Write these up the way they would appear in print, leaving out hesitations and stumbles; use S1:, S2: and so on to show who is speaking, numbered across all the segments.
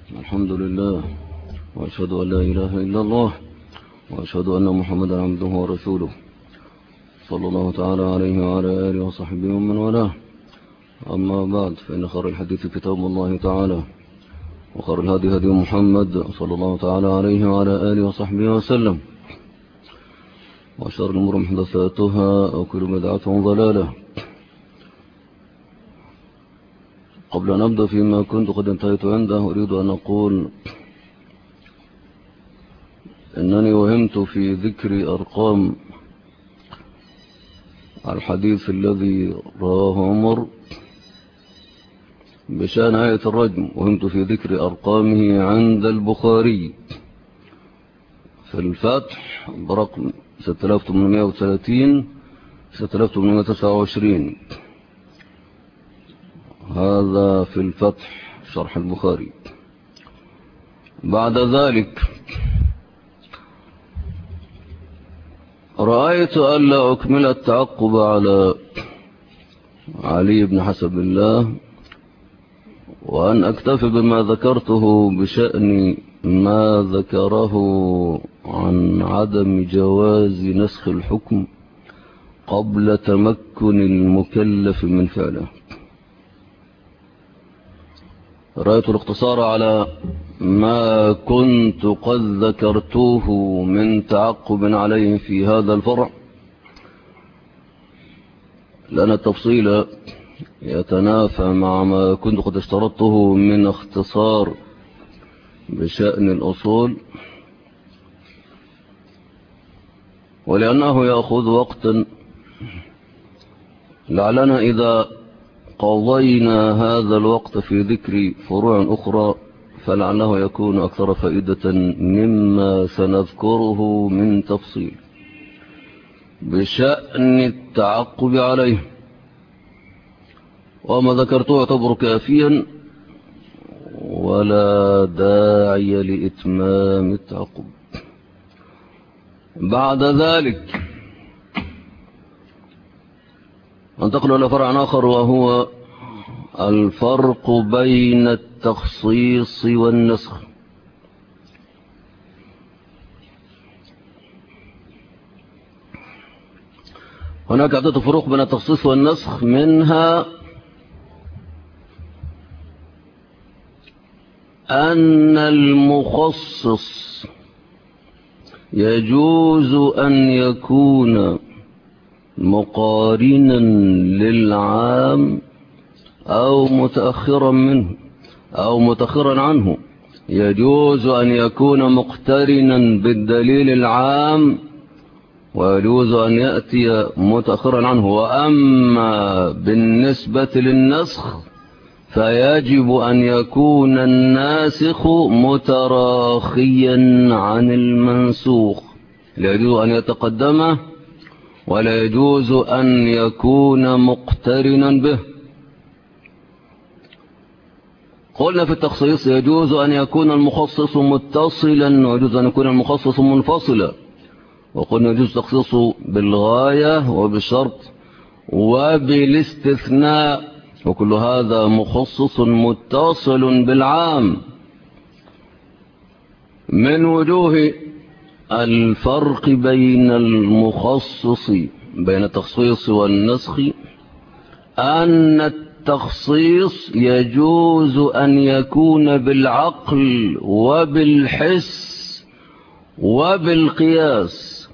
S1: الحمد لله، وأشهد أن لا إله إلا الله، وأشهد أن محمدا عبده ورسوله، صلى الله تعالى عليه وعلى آله وصحبه ومن والاه. أما بعد، فإن خير الحديث كتاب الله تعالى، وخير الهدي هدي محمد صلى الله تعالى عليه وعلى آله وصحبه وسلم، وشر الأمور محدثاتها وكل بدعة ضلالة. قبل أن أبدأ فيما كنت قد انتهيت عنده، أريد أن أقول أنني وهمت في ذكر أرقام الحديث الذي رواه عمر بشأن آية الرجم، وهمت في ذكر أرقامه عند البخاري في الفتح برقم 6830 6829. هذا في الفتح شرح البخاري. بعد ذلك رأيت ألا أكمل التعقب على علي بن حسب الله، وأن أكتفي بما ذكرته بشأن ما ذكره عن عدم جواز نسخ الحكم قبل تمكن المكلف من فعله. رأيت الاقتصار على ما كنت قد ذكرته من تعقب عليه في هذا الفرع، لأن التفصيل يتنافى مع ما كنت قد اشترطته من اختصار بشأن الأصول، ولأنه يأخذ وقتا. لعلنا إذا قضينا هذا الوقت في ذكر فروع أخرى فلعله يكون أكثر فائدة مما سنذكره من تفصيل بشأن التعقب عليه. وما ذكرته يعتبر كافيا ولا داعي لإتمام التعقب. بعد ذلك ننتقل إلى فرع آخر، وهو الفرق بين التخصيص والنسخ. هناك عدة فروق بين التخصيص والنسخ، منها أن المخصص يجوز أن يكون مقارنا للعام أو متأخرا منه أو متأخرا عنه. يجوز أن يكون مقترنا بالدليل العام، ويجوز أن يأتي متأخرا عنه. وأما بالنسبة للنسخ فيجب أن يكون الناسخ متراخيا عن المنسوخ، لا يجوز أن يتقدمه ولا يجوز أن يكون مقترنا به. قلنا في التخصيص يجوز أن يكون المخصص متصلا ويجوز أن يكون المخصص منفصلا، وقلنا يجوز تخصيصه بالغاية وبالشرط وبالاستثناء، وكل هذا مخصص متصل بالعام. من وجوه الفرق بين المخصص بين التخصيص والنسخ أن التخصيص يجوز أن يكون بالعقل وبالحس وبالقياس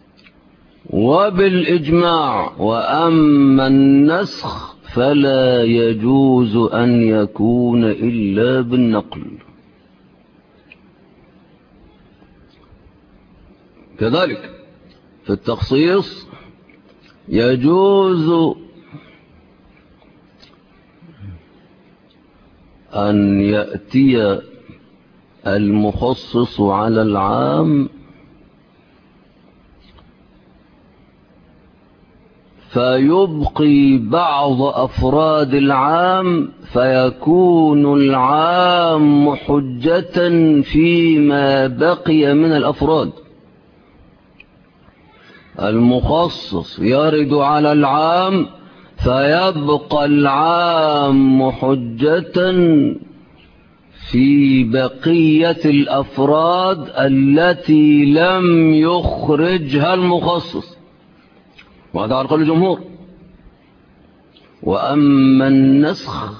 S1: وبالإجماع، وأما النسخ فلا يجوز أن يكون إلا بالنقل. كذلك في التخصيص يجوز أن يأتي المخصص على العام فيبقي بعض أفراد العام، فيكون العام حجة فيما بقي من الأفراد. المخصص يرد على العام فيبقى العام حجة في بقية الأفراد التي لم يخرجها المخصص، وهذا على قول الجمهور. وأما النسخ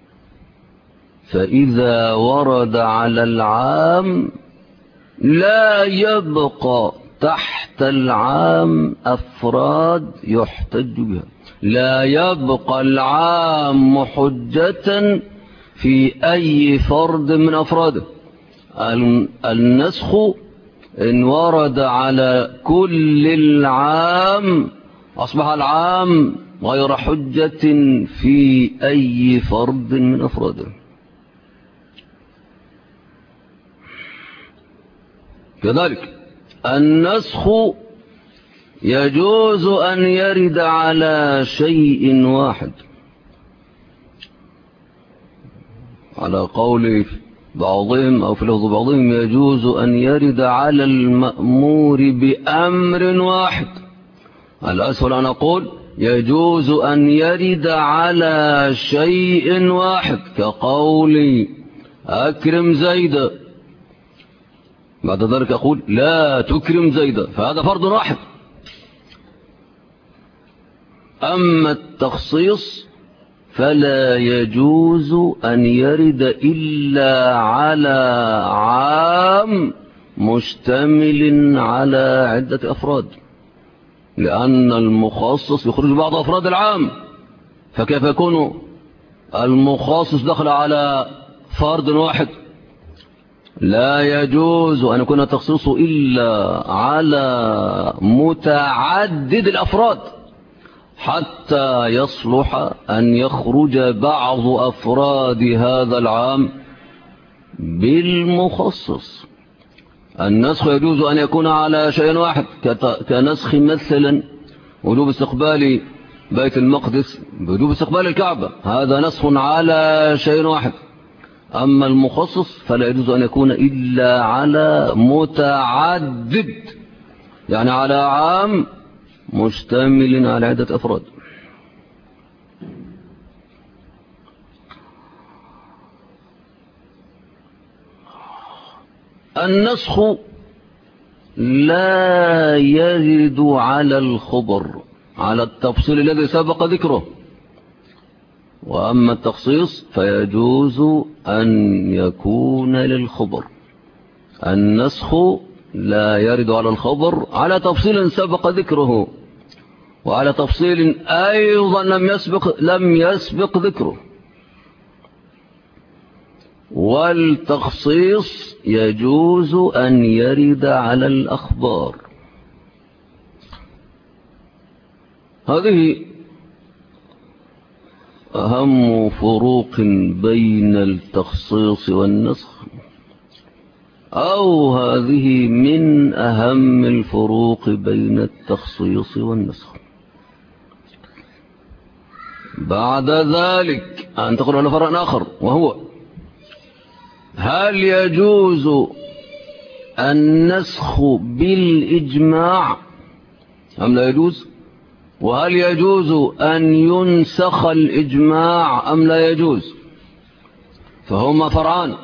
S1: فإذا ورد على العام لا يبقى تحت العام أفراد يحتج بها، لا يبقى العام حجة في أي فرد من أفراده. النسخ إن ورد على كل العام أصبح العام غير حجة في أي فرد من أفراده. كذلك النسخ يجوز أن يرد على شيء واحد، على قول بعضهم أو في لفظ بعضهم يجوز أن يرد على المأمور بأمر واحد. الأسهل أن أقول يجوز أن يرد على شيء واحد، كقولي أكرم زيدا، بعد ذلك أقول لا تكرم زيدا، فهذا فرض واحد. أما التخصيص فلا يجوز أن يرد إلا على عام مشتمل على عدة أفراد، لأن المخصص يخرج بعض أفراد العام، فكيف يكون المخصص دخل على فرد واحد؟ لا يجوز أن يكون التخصيص إلا على متعدد الأفراد حتى يصلح أن يخرج بعض أفراد هذا العام بالمخصص. النسخ يجوز أن يكون على شيء واحد، كنسخ مثلا وجوب استقبال بيت المقدس بوجوب استقبال الكعبة، هذا نسخ على شيء واحد. أما المخصص فلا يجوز أن يكون إلا على متعدد، يعني على عام مشتمل على عدة أفراد. النسخ لا يرد على الخبر على التفصيل الذي سبق ذكره، وأما التخصيص فيجوز أن يكون للخبر. النسخ لا يرد على الخبر على تفصيل سبق ذكره، وعلى تفصيل أيضا لم يسبق ذكره. والتخصيص يجوز أن يرد على الأخبار. هذه أهم فروق بين التخصيص والنسخ، أو هذه من أهم الفروق بين التخصيص والنسخ. بعد ذلك أنتقل إلى فرع آخر، وهو هل يجوز النسخ بالإجماع أم لا يجوز؟ وهل يجوز أن ينسخ الإجماع أم لا يجوز؟ فهما فرعان: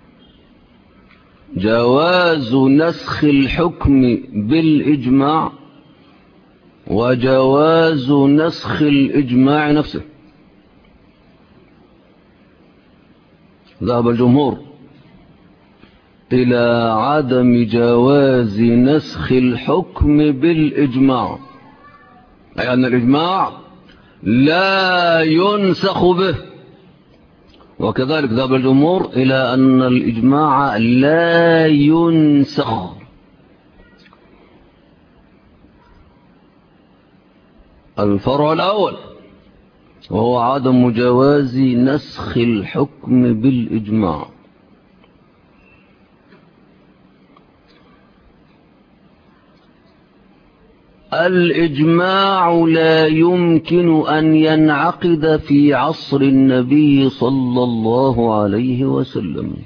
S1: جواز نسخ الحكم بالإجماع، وجواز نسخ الإجماع نفسه. ذهب الجمهور إلى عدم جواز نسخ الحكم بالإجماع، أي أن الإجماع لا ينسخ به. وكذلك ذهب الجمهور إلى أن الإجماع لا ينسخ. الفرع الأول وهو عدم جواز نسخ الحكم بالإجماع. الإجماع لا يمكن أن ينعقد في عصر النبي صلى الله عليه وسلم،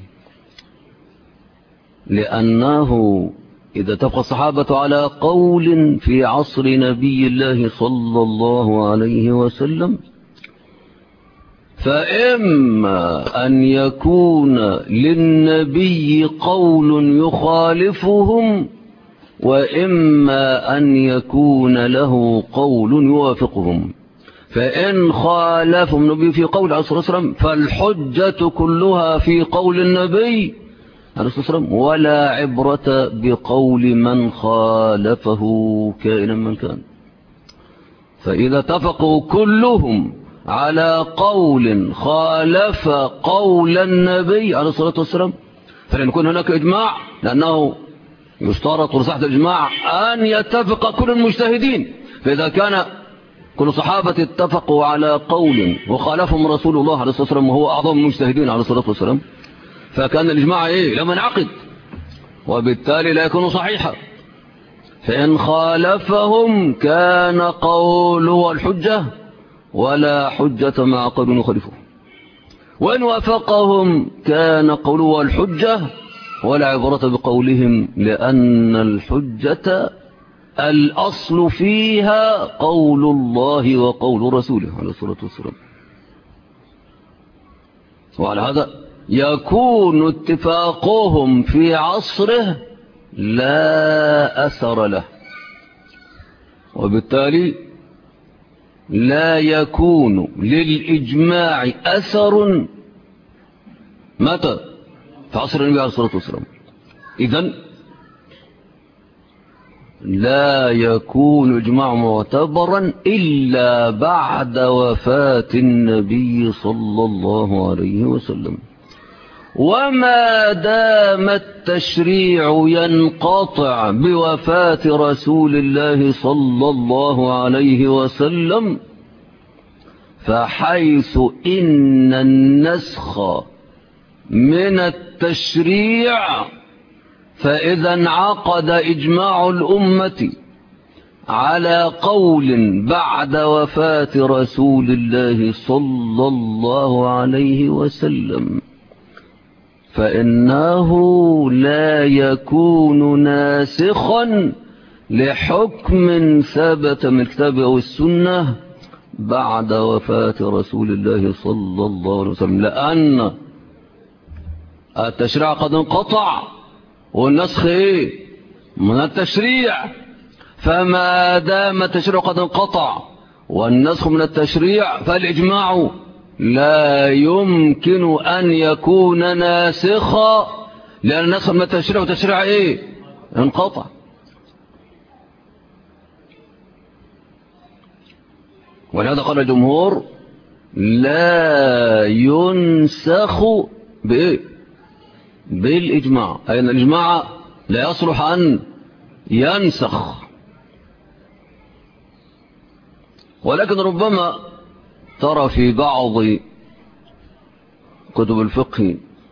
S1: لأنه إذا اتفق الصحابة على قول في عصر نبي الله صلى الله عليه وسلم فإما أن يكون للنبي قول يخالفهم، وإما أن يكون له قول يوافقهم. فإن خالفهم النبي في قول عليه الصلاة والسلام فالحجة كلها في قول النبي عليه الصلاة والسلام، ولا عبرة بقول من خالفه كائنا من كان. فإذا اتفقوا كلهم على قول خالف قول النبي عليه الصلاة والسلام فلن يكون هناك إجماع، لأنه يشترط لصحة الإجماع أن يتفق كل المجتهدين. فإذا كان كل صحابة اتفقوا على قول وخالفهم رسول الله عليه الصلاة والسلام وهو أعظم المجتهدين عليه الصلاة والسلام، فكان الإجماع لم ينعقد، وبالتالي لا يكون صحيحا. فإن خالفهم كان قوله الحجة، ولا حجة مع قول يخالفه. وإن وافقهم كان قوله الحجة، ولا عبرة بقولهم، لأن الحجة الأصل فيها قول الله وقول رسوله عليه الصلاة والسلام. وعلى هذا يكون اتفاقهم في عصره لا أثر له، وبالتالي لا يكون للإجماع أثر متى؟ في عصر النبي عليه الصلاة والسلام. إذن لا يكون إجماع معتبرا إلا بعد وفاة النبي صلى الله عليه وسلم. وما دام التشريع ينقطع بوفاة رسول الله صلى الله عليه وسلم، فحيث إن النسخ من التشريع فإذا انعقد إجماع الأمة على قول بعد وفاة رسول الله صلى الله عليه وسلم، فإنه لا يكون ناسخا لحكم ثبت من الكتاب أو السنة بعد وفاة رسول الله صلى الله عليه وسلم، لأن التشريع قد انقطع، والنسخ من التشريع. فما دام التشريع قد انقطع والنسخ من التشريع فالإجماع لا يمكن أن يكون ناسخا، لأن النسخ من التشريع والتشريع انقطع. ولهذا قال الجمهور لا ينسخ بالإجماع، أي أن الإجماع لا يصلح أن ينسخ. ولكن ربما ترى في بعض كتب الفقه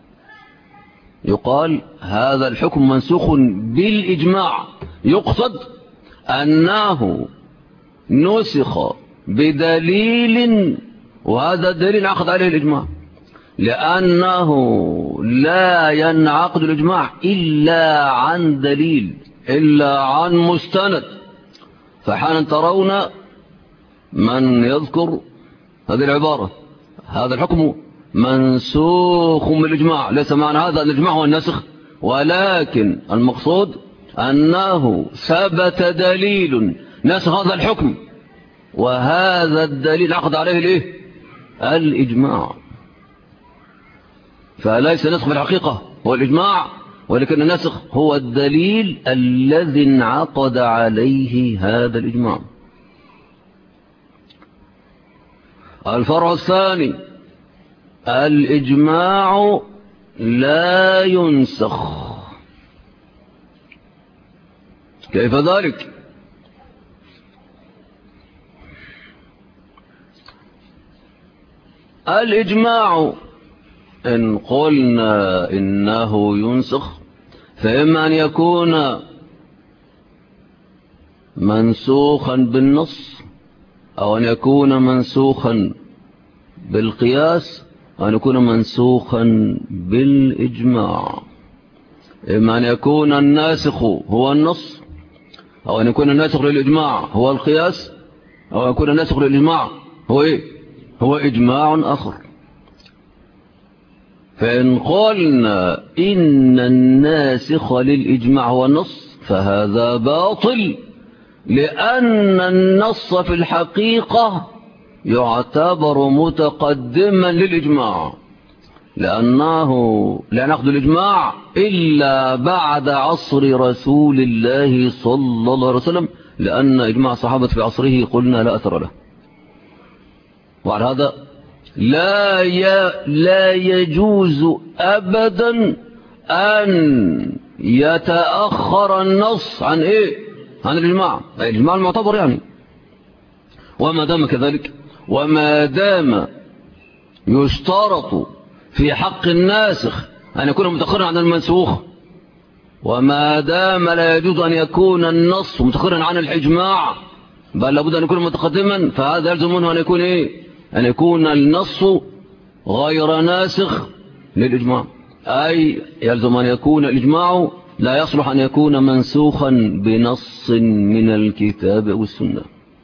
S1: يقال هذا الحكم منسوخ بالإجماع، يقصد أنه نسخ بدليل، وهذا الدليل عقد عليه الإجماع، لأنه لا ينعقد الإجماع إلا عن دليل، إلا عن مستند. فحالا ترون من يذكر هذه العبارة هذا الحكم منسوخ بالإجماع، ليس معنى هذا أن الإجماع هو النسخ، ولكن المقصود أنه ثبت دليل نسخ هذا الحكم، وهذا الدليل عقد عليه الإجماع. فليس نسخ في الحقيقة هو الإجماع، ولكن النسخ هو الدليل الذي انعقد عليه هذا الإجماع. الفرع الثاني الإجماع لا ينسخ. كيف ذلك؟ الإجماع إن قلنا إنه ينسخ فإما أن يكون منسوخا بالنص، أو أن يكون منسوخا بالقياس، أو أن يكون منسوخا بالإجماع. إما أن يكون الناسخ هو النص، أو أن يكون الناسخ للإجماع هو القياس، أو أن يكون الناسخ للإجماع هو هو إجماع آخر. فإن قلنا إن الناسخ للإجماع هو النص فهذا باطل، لأن النص في الحقيقة يعتبر متقدما للإجماع، لأنه لا نأخذ الإجماع إلا بعد عصر رسول الله صلى الله عليه وسلم، لأن إجماع الصحابة في عصره قلنا لا أثر له. وعلى هذا لا يجوز أبدا أن يتأخر النص عن إيه؟ عن الإجماع، الإجماع المعتبر يعني. وما دام كذلك، وما دام يشترط في حق الناسخ أن يكون متأخرا عن المنسوخ، وما دام لا يجوز أن يكون النص متأخرا عن الإجماع بل لابد أن يكون متقدما، فهذا يلزم منه أن يكون إيه؟ أن يكون النص غير ناسخ للإجماع، أي يلزم أن يكون الإجماع لا يصلح أن يكون منسوخا بنص من الكتاب والسنة.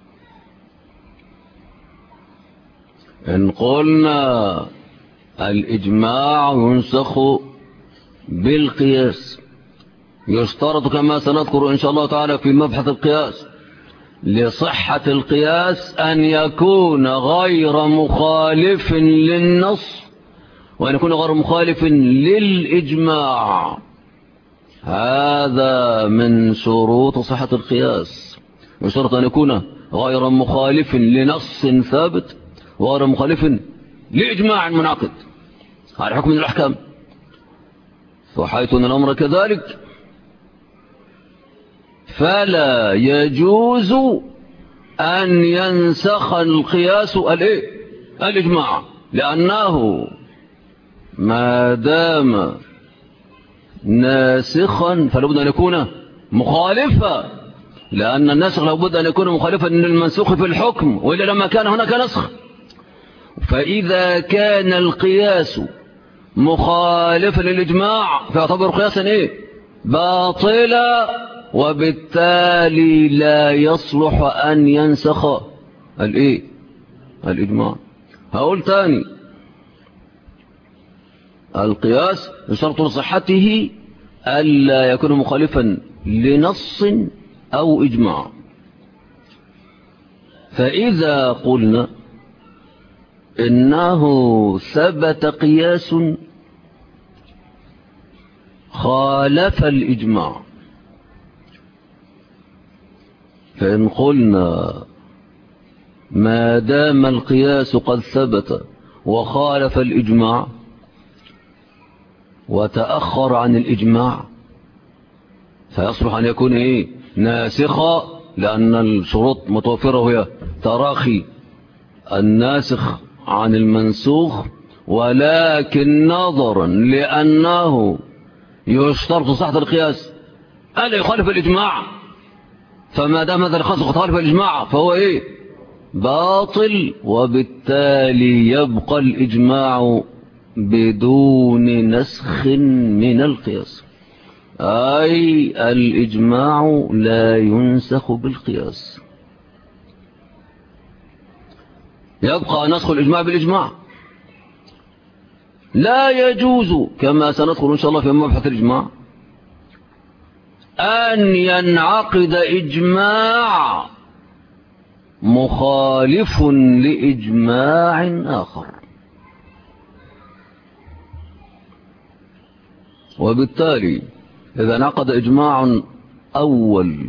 S1: إن قلنا الإجماع ينسخ بالقياس، يشترط كما سنذكر إن شاء الله تعالى في مبحث القياس لصحة القياس أن يكون غير مخالف للنص، وأن يكون غير مخالف للإجماع. هذا من شروط صحة القياس، يشترط أن يكون غير مخالف لنص ثابت وغير مخالف لإجماع منعقد على حكم من الأحكام. وحيث أن الأمر كذلك فلا يجوز أن ينسخ القياس الإجماع، لأنه ما دام ناسخا فلابد أن يكون مخالفا، لأن الناسخ لابد أن يكون مخالفا للمنسوخ في الحكم، وإلا لما كان هناك نسخ. فإذا كان القياس مخالفا للإجماع فيعتبر قياسا باطلا، وبالتالي لا يصلح أن ينسخ الإجماع. هقول تاني، القياس يشترط لصحته ألا يكون مخالفا لنص أو إجماع. فإذا قلنا إنه ثبت قياس خالف الإجماع، فإن قلنا ما دام القياس قد ثبت وخالف الإجماع وتأخر عن الإجماع فيصلح أن يكون ناسخا، لأن الشروط متوفرة هي تراخي الناسخ عن المنسوخ، ولكن نظرا لأنه يشترط صحة القياس ألا يخالف الإجماع، فما دام هذا القياس قد خالف الإجماع فهو باطل، وبالتالي يبقى الإجماع بدون نسخ من القياس، أي الإجماع لا ينسخ بالقياس، يبقى نسخ الإجماع بالإجماع. لا يجوز كما سندخل إن شاء الله في مبحث الإجماع أن ينعقد إجماع مخالف لإجماع آخر، وبالتالي إذا انعقد إجماع أول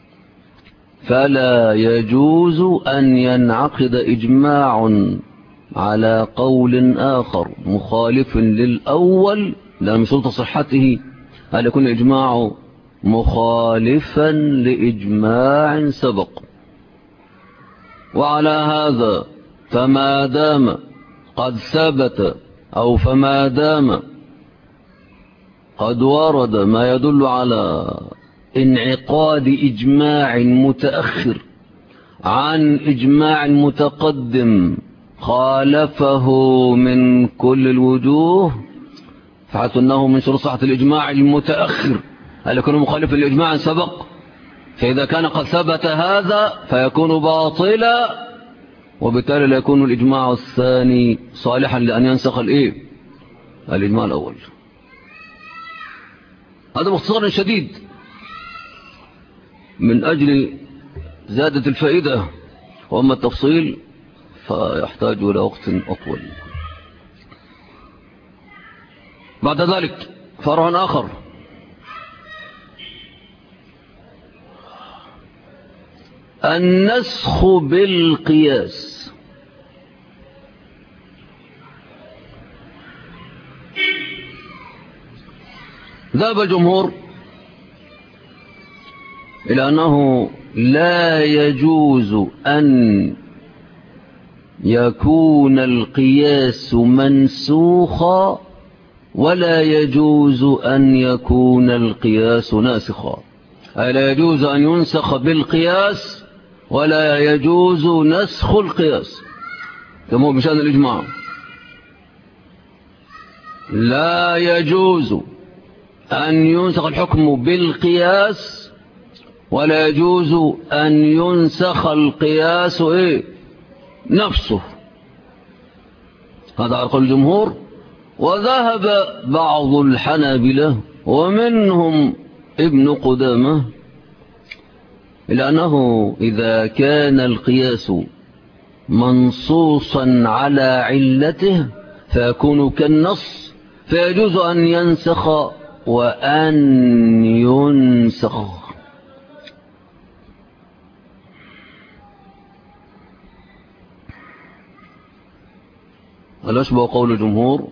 S1: فلا يجوز أن ينعقد إجماع على قول آخر مخالف للأول، لأن من شروط صحته أن يكون الإجماع مخالفا لإجماع سبق. وعلى هذا فما دام قد ثبت أو فما دام قد ورد ما يدل على انعقاد إجماع متأخر عن إجماع متقدم خالفه من كل الوجوه، فحيث أنه من شروط صحة الإجماع المتأخر أن يكون مخالفا لإجماع سبق، فإذا كان قد ثبت هذا فيكون باطلا، وبالتالي لا يكون الإجماع الثاني صالحا لأن ينسخ الإجماع الأول. هذا باختصار شديد من أجل زيادة الفائدة، وأما التفصيل فيحتاج إلى وقت أطول. بعد ذلك فرع آخر، النسخ بالقياس. ذهب الجمهور إلى أنه لا يجوز أن يكون القياس منسوخا، ولا يجوز أن يكون القياس ناسخا. أي لا يجوز أن ينسخ بالقياس، ولا يجوز نسخ القياس، كما هو بشأن الإجماع. لا يجوز أن ينسخ الحكم بالقياس، ولا يجوز أن ينسخ القياس نفسه. هذا على قول الجمهور. وذهب بعض الحنابلة ومنهم ابن قدامة إلى أنه إذا كان القياس منصوصا على علته فيكون كالنص، فيجوز أن ينسخ وأن ينسخ. هل أشبه قول الجمهور؟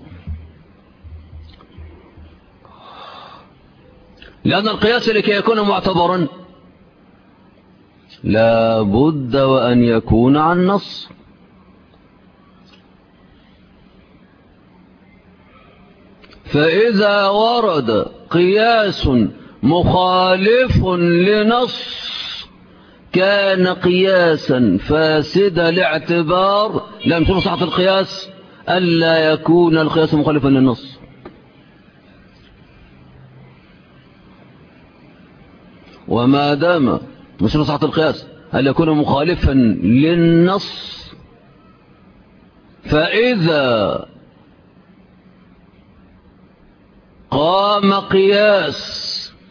S1: لأن القياس لكي يكون معتبرا لا بد وأن يكون عن نص. فإذا ورد قياس مخالف لنص كان قياسا فاسد الاعتبار، لم تكن صحة القياس ألا يكون القياس مخالفا للنص. وما دام مش صحة القياس ألا يكون مخالفا للنص، فإذا قام قياس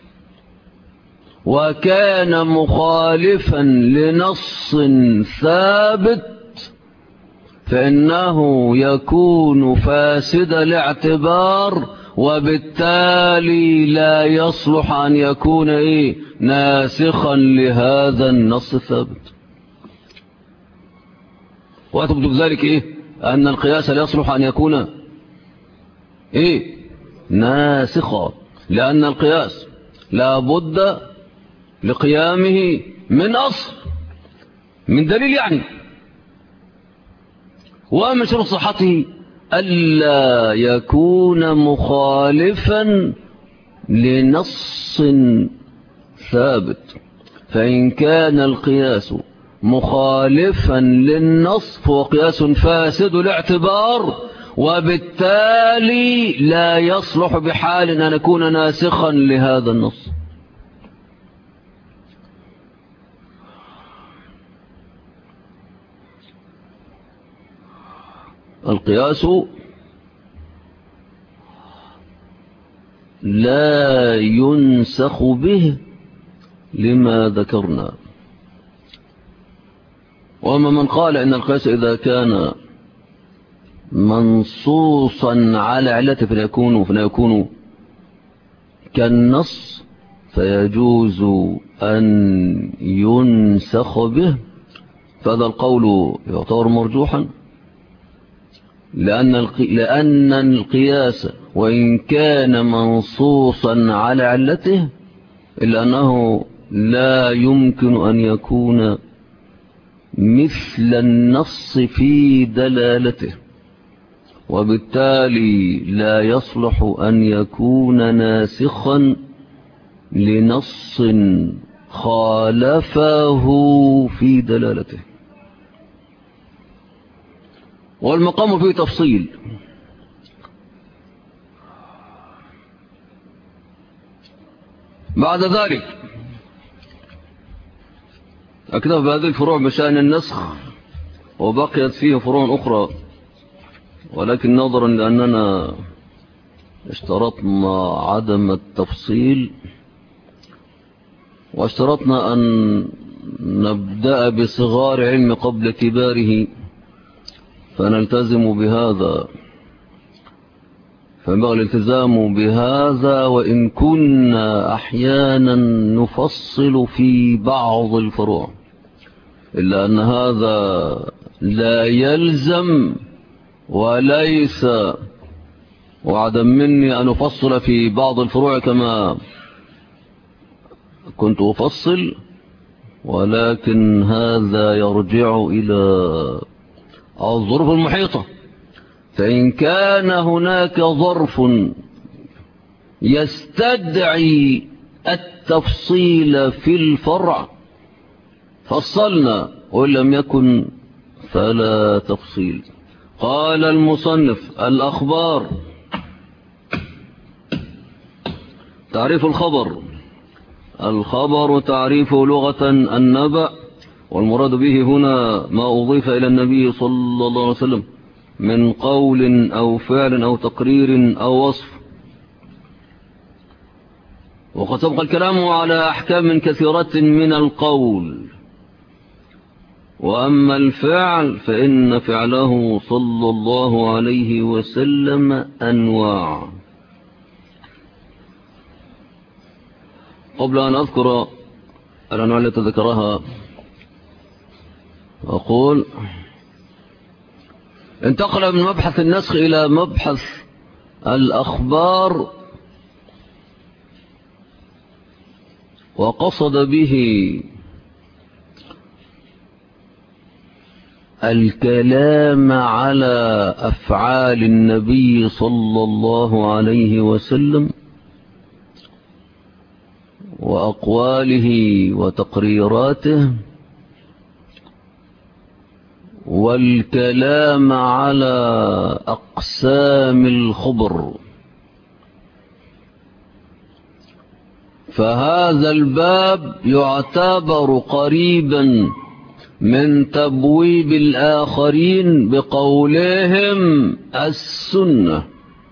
S1: وكان مخالفا لنص ثابت فإنه يكون فاسد الاعتبار، وبالتالي لا يصلح أن يكون ناسخا لهذا النص الثابت. وأثبت ذلك أن القياس لا يصلح أن يكون ناسخا، لأن القياس لا بد لقيامه من أصل، من دليل يعني. ومن شرط صحته ألا يكون مخالفا لنص ثابت. فإن كان القياس مخالفا للنص فهو قياس فاسد الاعتبار، وبالتالي لا يصلح بحال أن يكون ناسخا لهذا النص. القياس لا ينسخ به لما ذكرنا. وأما من قال إن القياس إذا كان منصوصا على علته فيكون كالنص فيجوز أن ينسخ به، فهذا القول يعتبر مرجوحا، لأن القياس وإن كان منصوصا على علته إلا أنه لا يمكن أن يكون مثل النص في دلالته، وبالتالي لا يصلح أن يكون ناسخا لنص خالفه في دلالته. والمقام فيه تفصيل. بعد ذلك أكتب بهذه الفروع بشأن النسخ، وبقيت فيه فروع أخرى، ولكن نظرا لأننا اشترطنا عدم التفصيل، واشترطنا أن نبدأ بصغار علم قبل كباره، فنلتزم بهذا، فينبغي الالتزام بهذا، وإن كنا أحيانا نفصل في بعض الفروع، إلا أن هذا لا يلزم وليس وعدا مني أن أفصل في بعض الفروع كما كنت أفصل، ولكن هذا يرجع إلى الظروف المحيطة. فإن كان هناك ظرف يستدعي التفصيل في الفرع فصلنا، وإن لم يكن فلا تفصيل. قال المصنف: الأخبار. تعريف الخبر: الخبر تعريف لغة النبأ، والمراد به هنا ما أضيف إلى النبي صلى الله عليه وسلم من قول أو فعل أو تقرير أو وصف. وقد سبق الكلام على أحكام كثيرة من القول، وأما الفعل فإن فعله صلى الله عليه وسلم أنواع. قبل أن أذكر الأنواع التي ذكرها أقول: انتقل من مبحث النسخ إلى مبحث الأخبار، وقصد به الكلام على أفعال النبي صلى الله عليه وسلم وأقواله وتقريراته، والكلام على أقسام الخبر. فهذا الباب يعتبر قريبا من تبويب الآخرين بقولهم السنة،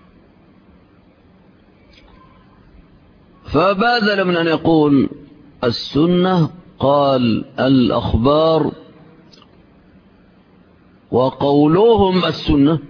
S1: فبادل من أن يقول السنة قال الأخبار، وقولهم السنة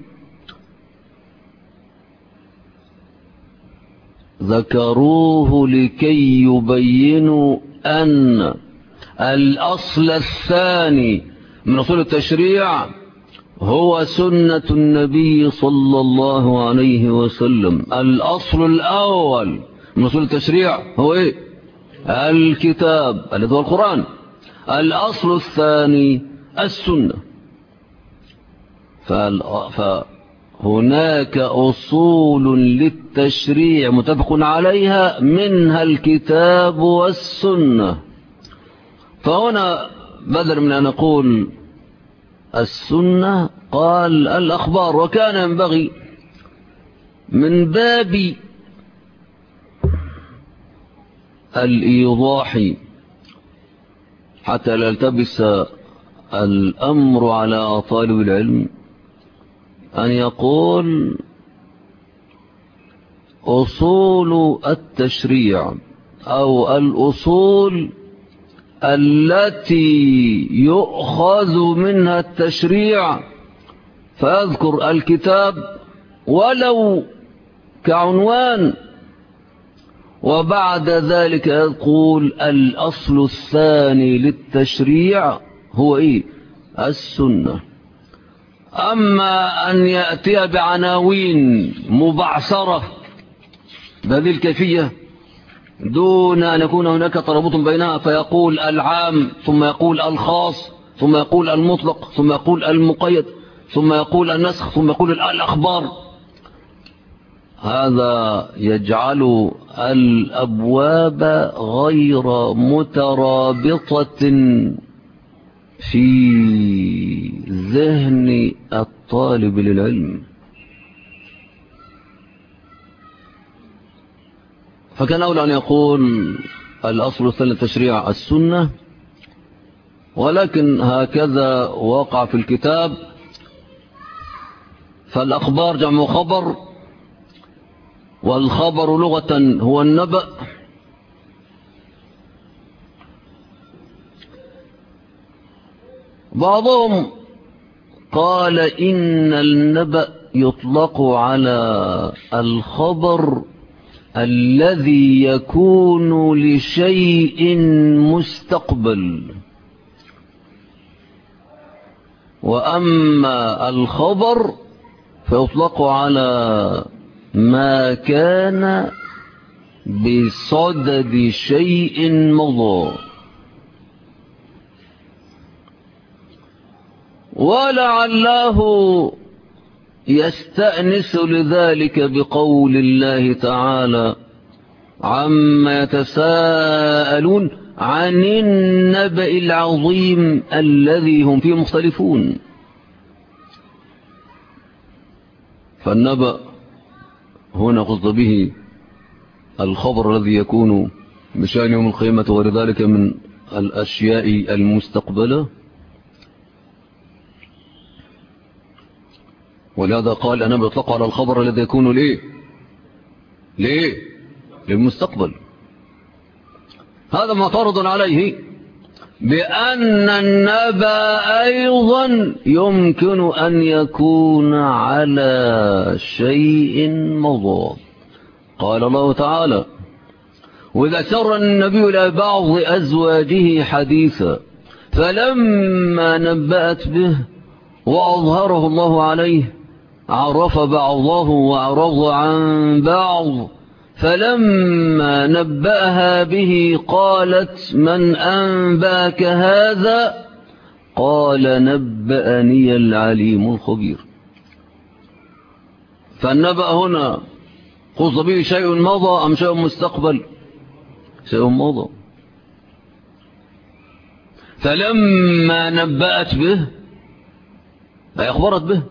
S1: ذكروه لكي يبينوا أن الأصل الثاني من أصول التشريع هو سنة النبي صلى الله عليه وسلم. الأصل الأول من أصول التشريع هو إيه؟ الكتاب الذي هو القرآن. الأصل الثاني السنة. فهناك أصول للتشريع متفق عليها، منها الكتاب والسنة. فهنا بدل من أن نقول السنة قال الأخبار، وكان ينبغي من باب الإيضاح حتى لا يلتبس الأمر على طالب العلم أن يقول أصول التشريع أو الأصول التي يؤخذ منها التشريع، فأذكر الكتاب ولو كعنوان، وبعد ذلك يقول الأصل الثاني للتشريع هو إيه؟ السنة. أما أن يأتي بعناوين مبعثرة بهذه الكيفية دون أن يكون هناك ترابط بينها، فيقول العام ثم يقول الخاص ثم يقول المطلق ثم يقول المقيد ثم يقول النسخ ثم يقول الأخبار، هذا يجعل الأبواب غير مترابطة في ذهن الطالب للعلم. فكان أولى أن يقول الأصل الثاني للتشريع السنة، ولكن هكذا وقع في الكتاب. فالأخبار جمع خبر، والخبر لغة هو النبأ. بعضهم قال إن النبأ يطلق على الخبر الذي يكون لشيء مستقبل، وأما الخبر فيطلق على ما كان بصدد شيء مضى. ولعله يستأنس لذلك بقول الله تعالى عما يتساءلون عن النبأ العظيم الذي هم فيه مختلفون. فالنبأ هنا قصد به الخبر الذي يكون بشأن يوم القيامة وغير ذلك من الأشياء المستقبلة. ولهذا قال أنا بيطلق على الخبر الذي يكون ليه للمستقبل. هذا معترض عليه بأن النبأ أيضا يمكن أن يكون على شيء مضى. قال الله تعالى وإذا سر النبي إلى بعض أزواجه حديثا فلما نبأت به وأظهره الله عليه عرف بعضه وأعرض عن بعض فلما نبأها به قالت من أنباك هذا قال نبأني العليم الخبير. فالنبأ هنا قصد به شيء مضى أم شيء مستقبل؟ شيء مضى. فلما نبأت به أي أخبرت به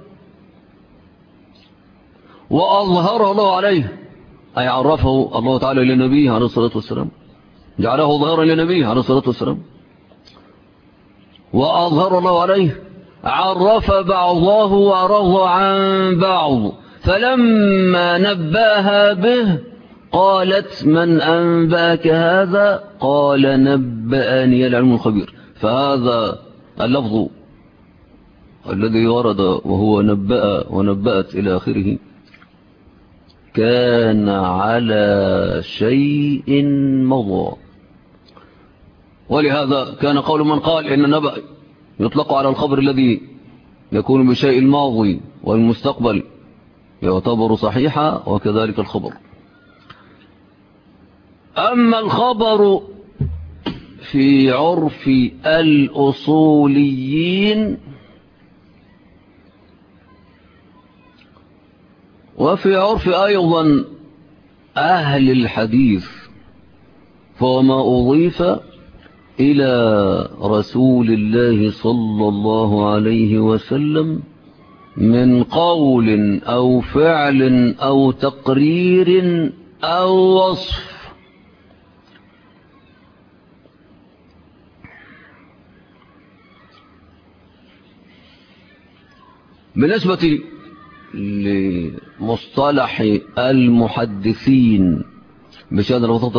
S1: وأظهر الله عليه أي عرفه الله تعالى لنبيه عليه الصلاة والسلام، جعله ظاهرا لنبيه عليه الصلاة والسلام. وأظهر الله عليه عرف بعضه وأعرض عن بعض فلما نبأها به قالت من أنباك هذا قال نبأني العلم الخبير. فهذا اللفظ الذي ورد وهو نبأ ونبأت إلى آخره كان على شيء مضى. ولهذا كان قول من قال إن النبأ يطلق على الخبر الذي يكون بشيء الماضي والمستقبل يعتبر صحيحا، وكذلك الخبر. أما الخبر في عرف الأصوليين وفي عرف أيضا أهل الحديث فهو ما أضيف إلى رسول الله صلى الله عليه وسلم من قول أو فعل أو تقرير أو وصف. بالنسبة لمصطلح المحدثين بشأن ربطة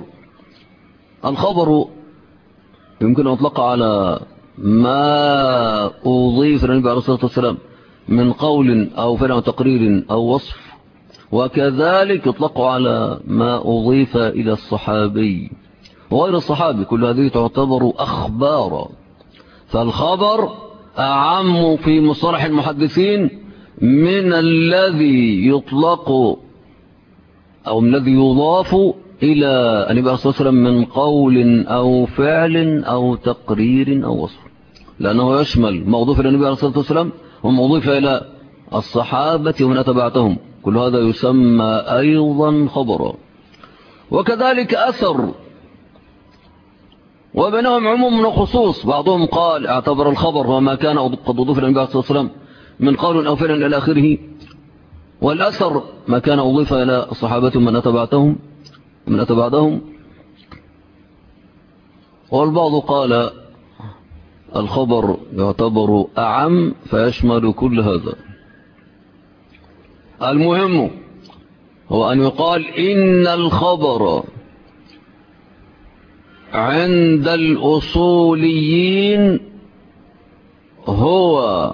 S1: الخبر يمكن أن يطلق على ما أضيف للنبي عليه الصلاة والسلام من قول أو فعل أو تقرير أو وصف، وكذلك يطلق على ما أضيف إلى الصحابي وغير الصحابي. كل هذه تعتبر أخبارا. فالخبر أعم في مصطلح المحدثين من الذي يطلق أو من الذي يضاف إلى النبي عليه الصلاة والسلام من قول أو فعل أو تقرير أو وصف، لأنه يشمل موضوف إلى النبي عليه الصلاة والسلام وموضوف إلى الصحابة ومن أتبعتهم. كل هذا يسمى أيضا خبرا. وكذلك أثر، وبينهم عموم وخصوص. بعضهم قال اعتبر الخبر وما كان قد أضيف إلى النبي عليه الصلاة والسلام من قول أو فعل إلى آخره، والأثر ما كان أضيف إلى الصحابة من أتبعتهم. والبعض قال الخبر يعتبر أعم فيشمل كل هذا. المهم هو أن يقال إن الخبر عند الأصوليين هو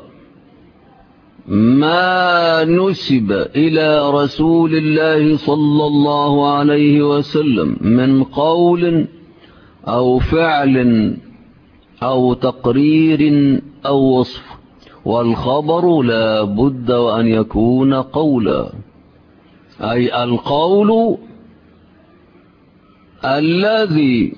S1: ما نسب إلى رسول الله صلى الله عليه وسلم من قول أو فعل أو تقرير أو وصف، والخبر لا بد وأن يكون قولا، أي القول الذي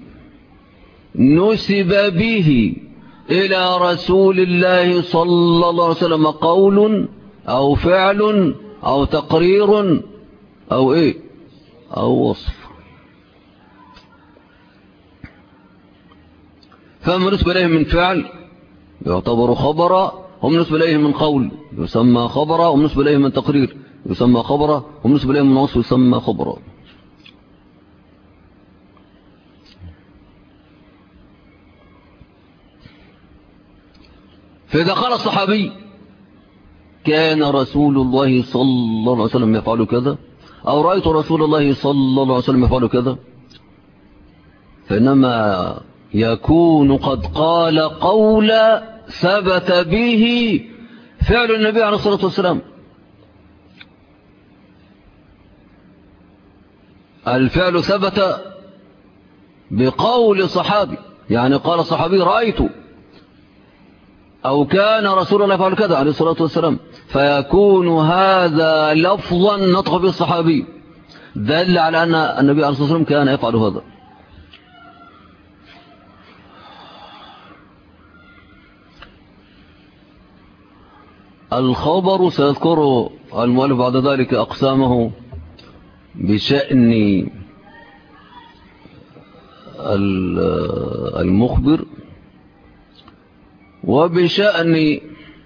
S1: نسب به إلى رسول الله صلى الله عليه وسلم قول أو فعل أو تقرير أو إيه أو وصف. فما نسب إليه من فعل يعتبر خبرا، هم نسب إليه من قول يسمى خبرا، وهم نسب إليه من تقرير يسمى خبرا، وهم نسب إليه من وصف يسمى خبرا. فإذا قال الصحابي كان رسول الله صلى الله عليه وسلم يفعل كذا، أو رأيت رسول الله صلى الله عليه وسلم يفعل كذا، فإنما يكون قد قال قولا ثبت به فعل النبي عليه الصلاة والسلام. الفعل ثبت بقول صحابي، يعني قال الصحابي رأيت، أو كان رسول الله يفعل كذا عليه الصلاة والسلام، فيكون هذا لفظا نطق به الصحابي دل على أن النبي عليه الصلاة والسلام كان يفعل هذا. الخبر سيذكر المؤلف بعد ذلك أقسامه بشأن المخبر وبشأن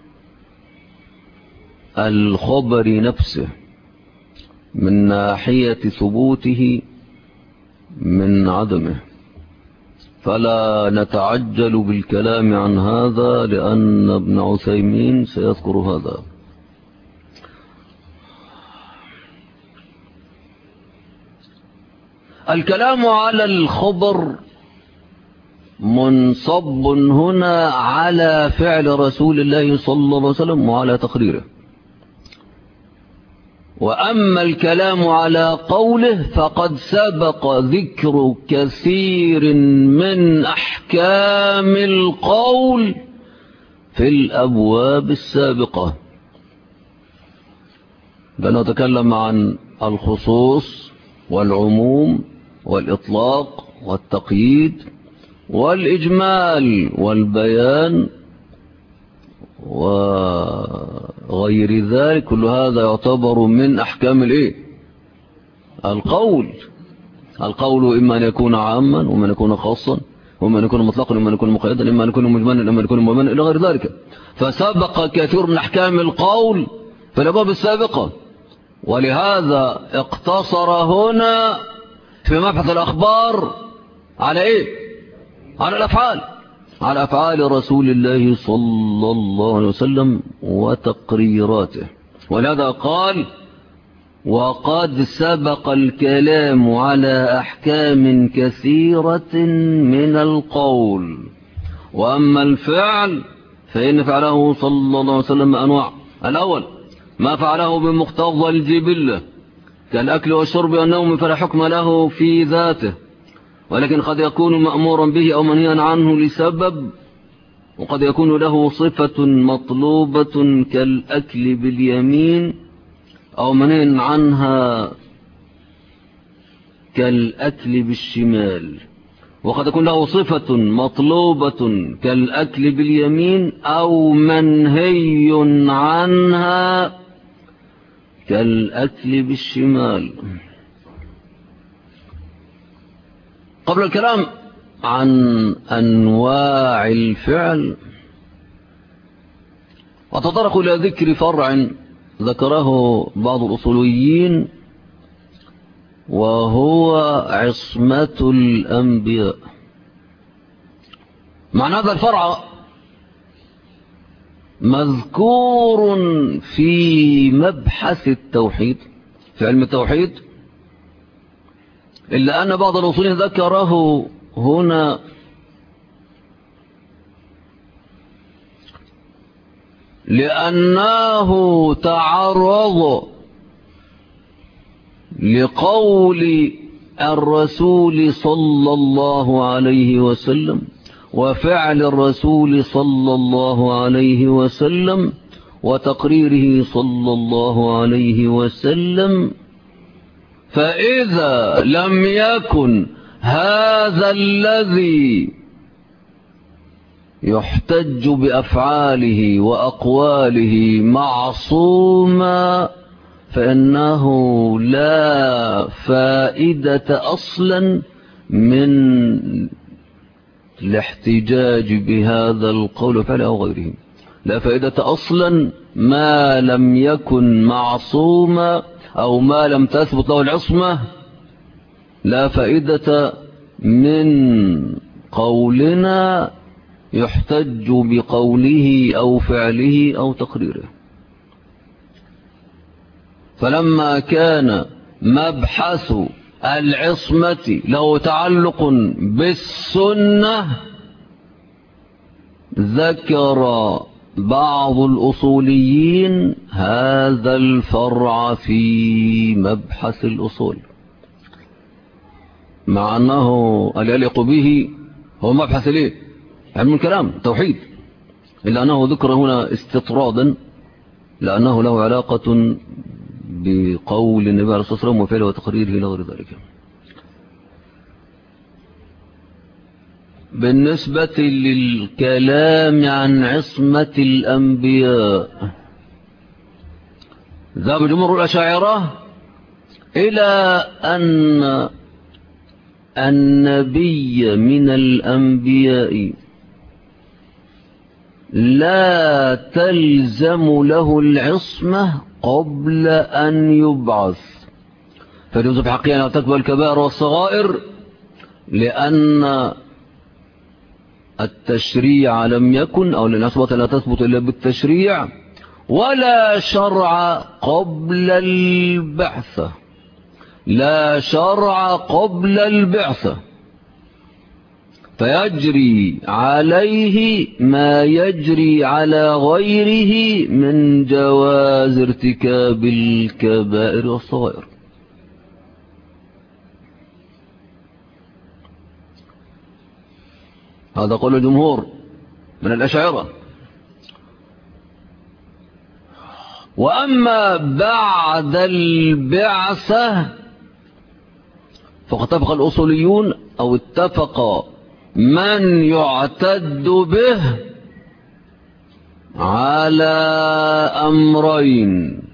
S1: الخبر نفسه من ناحية ثبوته من عدمه، فلا نتعجل بالكلام عن هذا لأن ابن عثيمين سيذكر هذا. الكلام على الخبر منصب هنا على فعل رسول الله صلى الله عليه وسلم وعلى تقريره، وأما الكلام على قوله فقد سبق ذكر كثير من أحكام القول في الأبواب السابقة. بنتكلم عن الخصوص والعموم والإطلاق والتقييد والإجمال والبيان وغير ذلك، كل هذا يعتبر من أحكام القول. القول إما أن يكون عاما وإما أن يكون خاصا وإما أن يكون مطلقا وإما أن يكون مقيدا إما أن يكون مجملا إما أن يكون مبينا إلى غير ذلك. فسبق كثير من أحكام القول في الأبواب السابقة، ولهذا اقتصر هنا في مبحث الأخبار على على الأفعال، على أفعال رسول الله صلى الله عليه وسلم وتقريراته. ولهذا قال وقد سبق الكلام على أحكام كثيرة من القول، وأما الفعل فإن فعله صلى الله عليه وسلم أنواع. الأول ما فعله بمقتضى الجبلة كالأكل والشرب والنوم فلا حكم له في ذاته، ولكن قد يكون مأمورا به أو منهيا عنه لسبب، وقد يكون له صفة مطلوبة كالأكل باليمين أو منهي عنها كالأكل بالشمال، وقد يكون له صفة مطلوبة كالأكل باليمين أو منهي عنها كالأكل بالشمال. قبل الكلام عن أنواع الفعل وتطرق إلى ذكر فرع ذكره بعض الأصوليين وهو عصمة الأنبياء. معنى هذا الفرع مذكور في مبحث التوحيد، في في علم التوحيد، إلا أن بعض الأصولين ذكره هنا لأنه تعرض لقول الرسول صلى الله عليه وسلم وفعل الرسول صلى الله عليه وسلم وتقريره صلى الله عليه وسلم. فإذا لم يكن هذا الذي يحتج بأفعاله وأقواله معصوما فإنه لا فائدة أصلا من الاحتجاج بهذا القول وفعله أو غيره. لا فائدة أصلا ما لم يكن معصوما أو ما لم تثبت له العصمة. لا فائدة من قولنا يحتج بقوله أو فعله أو تقريره. فلما كان مبحث العصمة له تعلق بالسنة ذكر بعض الأصوليين هذا الفرع في مبحث الأصول، مع أنه يليق به هو مبحث ليه علم الكلام توحيد، إلا أنه ذكر هنا استطرادا لأنه له علاقة بقول النبي عليه الصلاة والسلام وفعله وتقريره إلى غير ذلك. بالنسبة للكلام عن عصمة الأنبياء ذهب جمهور الأشاعرة إلى أن النبي من الأنبياء لا تلزم له العصمة قبل أن يبعث، فيجوز في حقه أن يرتكب الكبائر والصغائر لأن التشريع لم يكن أو العصمة لا تثبت إلا بالتشريع، ولا شرع قبل البعثة، لا شرع قبل البعثة، فيجري عليه ما يجري على غيره من جواز ارتكاب الكبائر والصغائر. هذا قول الجمهور من الأشاعرة. وأما بعد البعثة فقد اتفق الأصوليون أو اتفق من يعتد به على أمرين: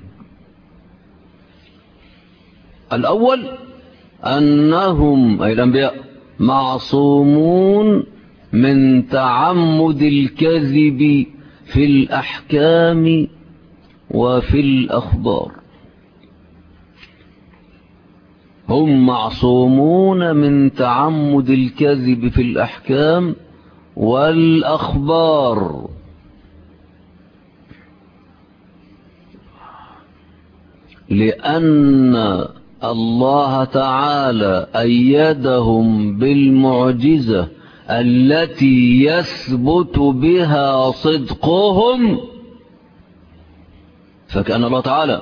S1: الأول أنهم أي الأنبياء معصومون من تعمد الكذب في الأحكام وفي الأخبار، هم معصومون من تعمد الكذب في الأحكام والأخبار، لأن الله تعالى أيدهم بالمعجزة التي يثبت بها صدقهم. فكأن الله تعالى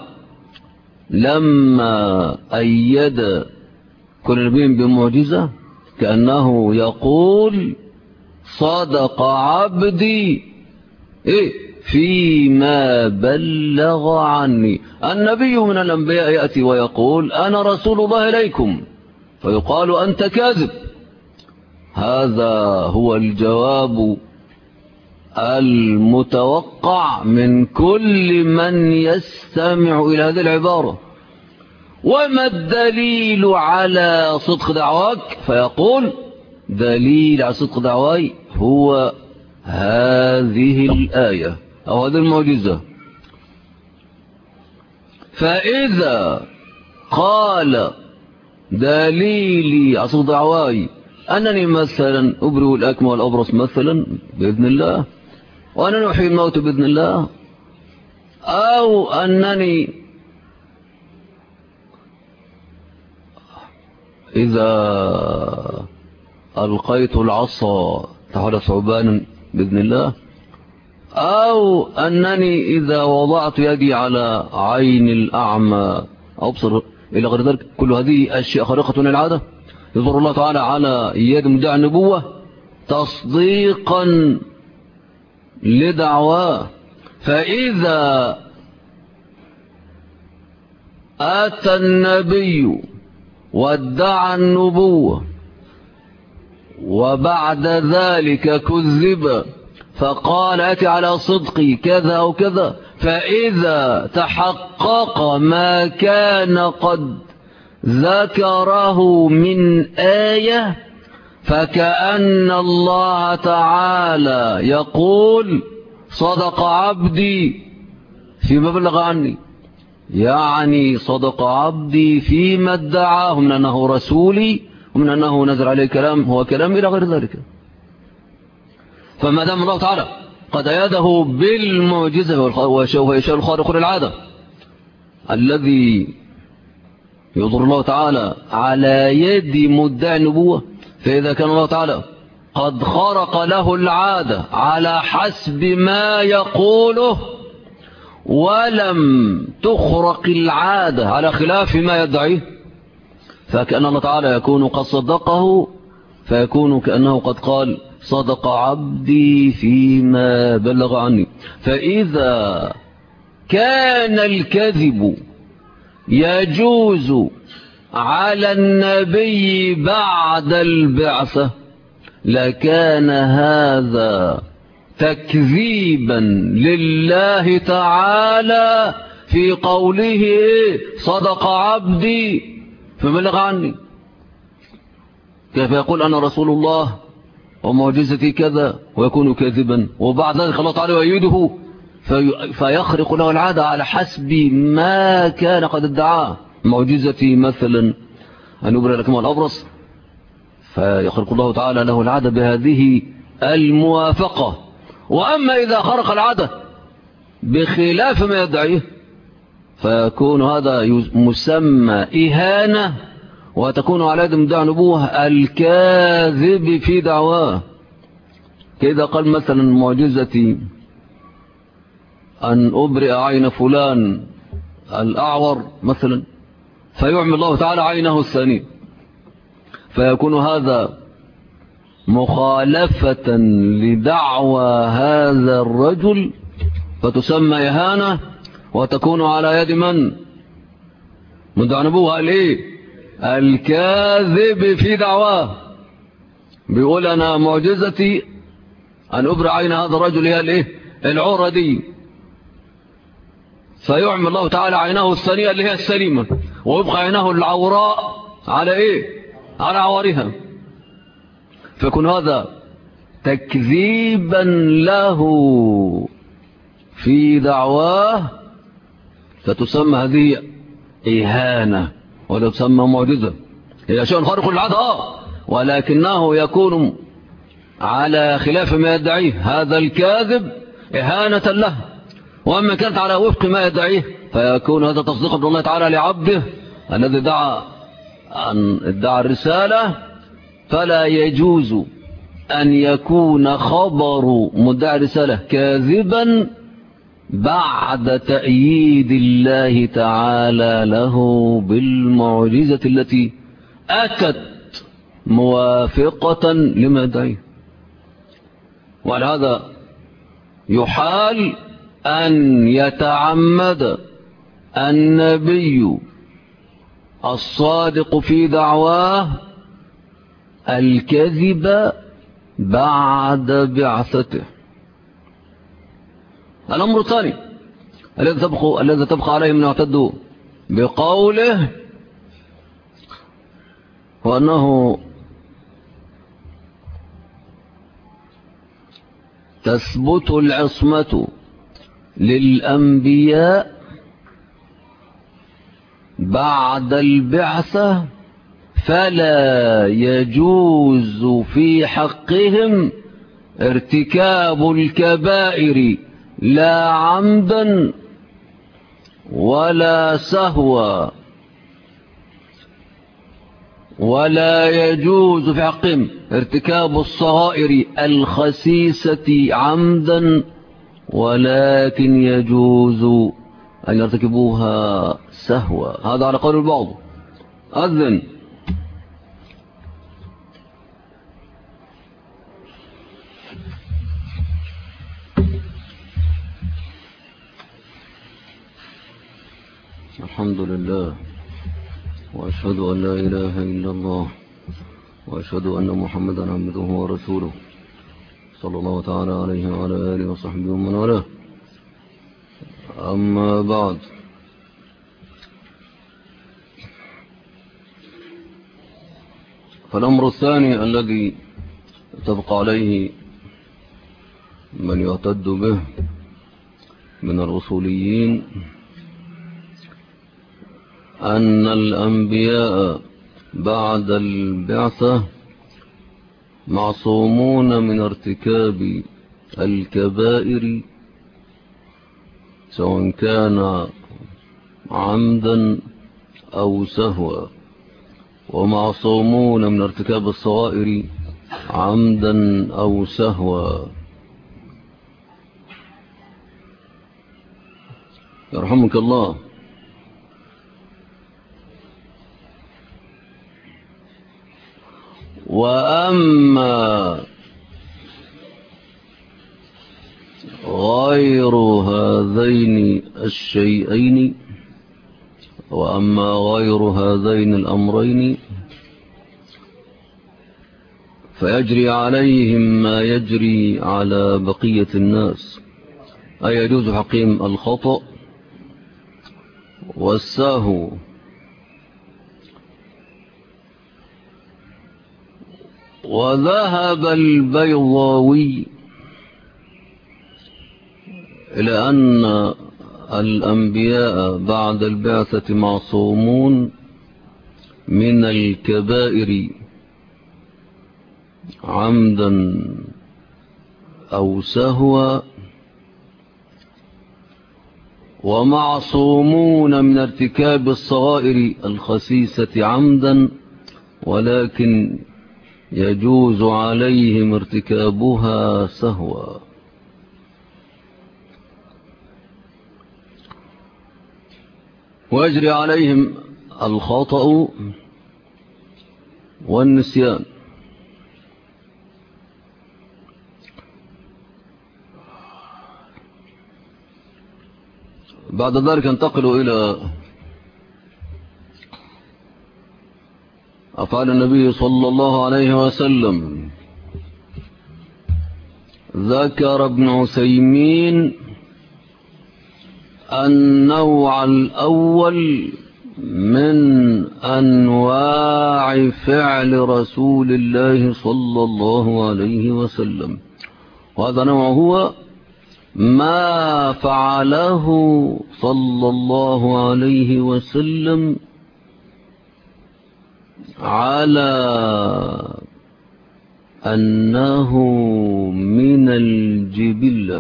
S1: لما أيد كل نبي بمعجزة كأنه يقول صدق عبدي فيما بلغ عني. النبي من الأنبياء يأتي ويقول أنا رسول الله إليكم، فيقال أنت كاذب. هذا هو الجواب المتوقع من كل من يستمع إلى هذه العبارة. وما الدليل على صدق دعواك؟ فيقول دليل على صدق دعواي هو هذه الآية أو هذه المعجزة. فإذا قال دليلي على صدق دعواي أنني مثلا أبرئ الأكمى والأبرص مثلا بإذن الله، وأنني أحيي الموت بإذن الله، أو أنني إذا ألقيت العصا تحول ثعبانا بإذن الله، أو أنني إذا وضعت يدي على عين الأعمى أبصر إلى غير ذلك. كل هذه أشياء خارقة للعادة يظهر الله تعالى على يد مدعي النبوة تصديقا لدعواه. فإذا أتى النبي وادعى النبوة وبعد ذلك كذب فقال أتي على صدقي كذا أو كذا، فإذا تحقق ما كان قد ذكره من آية فكأن الله تعالى يقول صدق عبدي فيما بلغ عني، يعني صدق عبدي فيما ادعاه من أنه رسولي ومن أنه نزل عليه كلام هو كلام إلى غير ذلك. فما دام الله تعالى قد أيده بالمعجزة وهو يشاء الخارق للعادة الذي يظهر الله تعالى على يد مدعي النبوة، فإذا كان الله تعالى قد خرق له العادة على حسب ما يقوله ولم تخرق العادة على خلاف ما يدعيه، فكأن الله تعالى يكون قد صدقه، فيكون كأنه قد قال صدق عبدي فيما بلغ عني. فإذا كان الكذب يجوز على النبي بعد البعثة لكان هذا تكذيبا لله تعالى في قوله صدق عبدي فبلغ عني. كيف يقول أنا رسول الله ومعجزتي كذا ويكون كاذبا، وبعد ذلك الله تعالى يؤيده فيخرق له العادة على حسب ما كان قد ادعاه. معجزتي مثلا أن يبرئ لكم الأبرص، فيخرق الله تعالى له العادة بهذه الموافقة. وأما إذا خرق العادة بخلاف ما يدعيه فيكون هذا مسمى إهانة، وتكون على يد مدعي النبوة الكاذب في دعواه. كذا قال مثلا معجزتي أن أبرئ عين فلان الأعور مثلا، فيعمي الله تعالى عينه الثانية، فيكون هذا مخالفة لدعوى هذا الرجل فتسمى إهانة، وتكون على يد من مدعي النبوة الكاذب في دعواه. بيقول أنا معجزتي أن أبرئ عين هذا الرجل هي العورة دي، فيعمي الله تعالى عينه الثانية اللي هي السليمة، ويبقى عينه العوراء على على عورها، فيكون هذا تكذيبا له في دعواه، فتسمى هذه إهانة ولا تسمى معجزة. هي شيء خارق للعادة ولكنه يكون على خلاف ما يدعيه هذا الكاذب إهانة له. وأما كانت على وفق ما يدعيه فيكون هذا تصديقا بالله تعالى لعبده الذي ادعى الرسالة. فلا يجوز أن يكون خبر مدعي الرسالة كاذبا بعد تأييد الله تعالى له بالمعجزة التي أتت موافقة لما يدعيه. وعلى هذا يحال أن يتعمد النبي الصادق في دعواه الكذب بعد بعثته. الأمر الثاني الذي تبقى عليه من يعتد بقوله وأنه تثبت العصمة للأنبياء بعد البعثة، فلا يجوز في حقهم ارتكاب الكبائر لا عمدا ولا سهوا ولا يجوز في حقهم ارتكاب الصغائر الخسيسة عمدا، ولكن يجوز أن يرتكبوها سهوا. هذا على قول البعض. أذن. الحمد لله، وأشهد أن لا إله إلا الله، وأشهد أن محمدا عبده ورسوله، صلى الله تعالى عليه وعلى آله وصحبه ومن والاه. أما بعد، فالأمر الثاني الذي تبقى عليه من يعتد به من الأصوليين أن الأنبياء بعد البعثة معصومون من ارتكاب الكبائر سواء كان عمدا أو سهوا، ومعصومون من ارتكاب الصغائر عمدا أو سهوا. يرحمك الله. وأما غير هذين الشيئين، وأما غير هذين الأمرين فيجري عليهم ما يجري على بقية الناس، أي يجوز حقهم الخطأ والسهو. وذهب البيضاوي إلى أن الأنبياء بعد البعثة معصومون من الكبائر عمدا أو سهوا، ومعصومون من ارتكاب الصغائر الخسيسة عمدا، ولكن يجوز عليهم ارتكابها سهوا. ويجري عليهم الخطأ والنسيان. بعد ذلك انتقلوا إلى أفعال النبي صلى الله عليه وسلم. ذكر ابن عثيمين النوع الأول من أنواع فعل رسول الله صلى الله عليه وسلم، وهذا نوع هو ما فعله صلى الله عليه وسلم على أنه من الجبلة.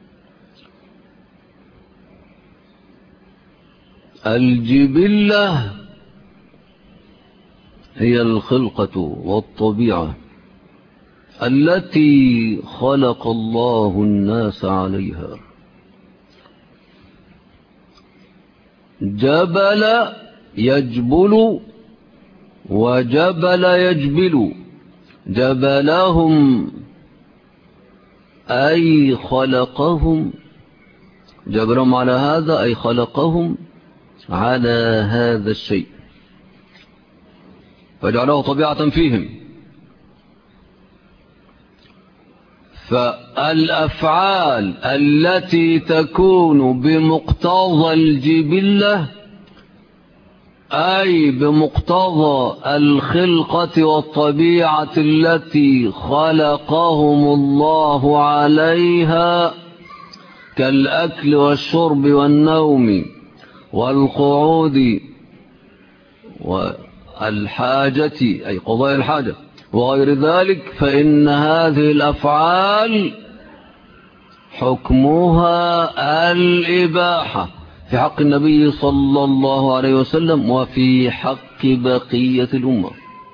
S1: الجبلة هي الخلقة والطبيعة التي خلق الله الناس عليها. جبل يجبل وجبل يجبل. جبلهم أي خلقهم، جبلهم على هذا أي خلقهم على هذا الشيء فجعله طبيعة فيهم. فالأفعال التي تكون بمقتضى الجبلة أي بمقتضى الخلقة والطبيعة التي خلقهم الله عليها، كالأكل والشرب والنوم والقعود والحاجة أي قضاء الحاجة وغير ذلك، فإن هذه الأفعال حكمها الإباحة في حق النبي صلى الله عليه وسلم وفي حق بقية الأمة.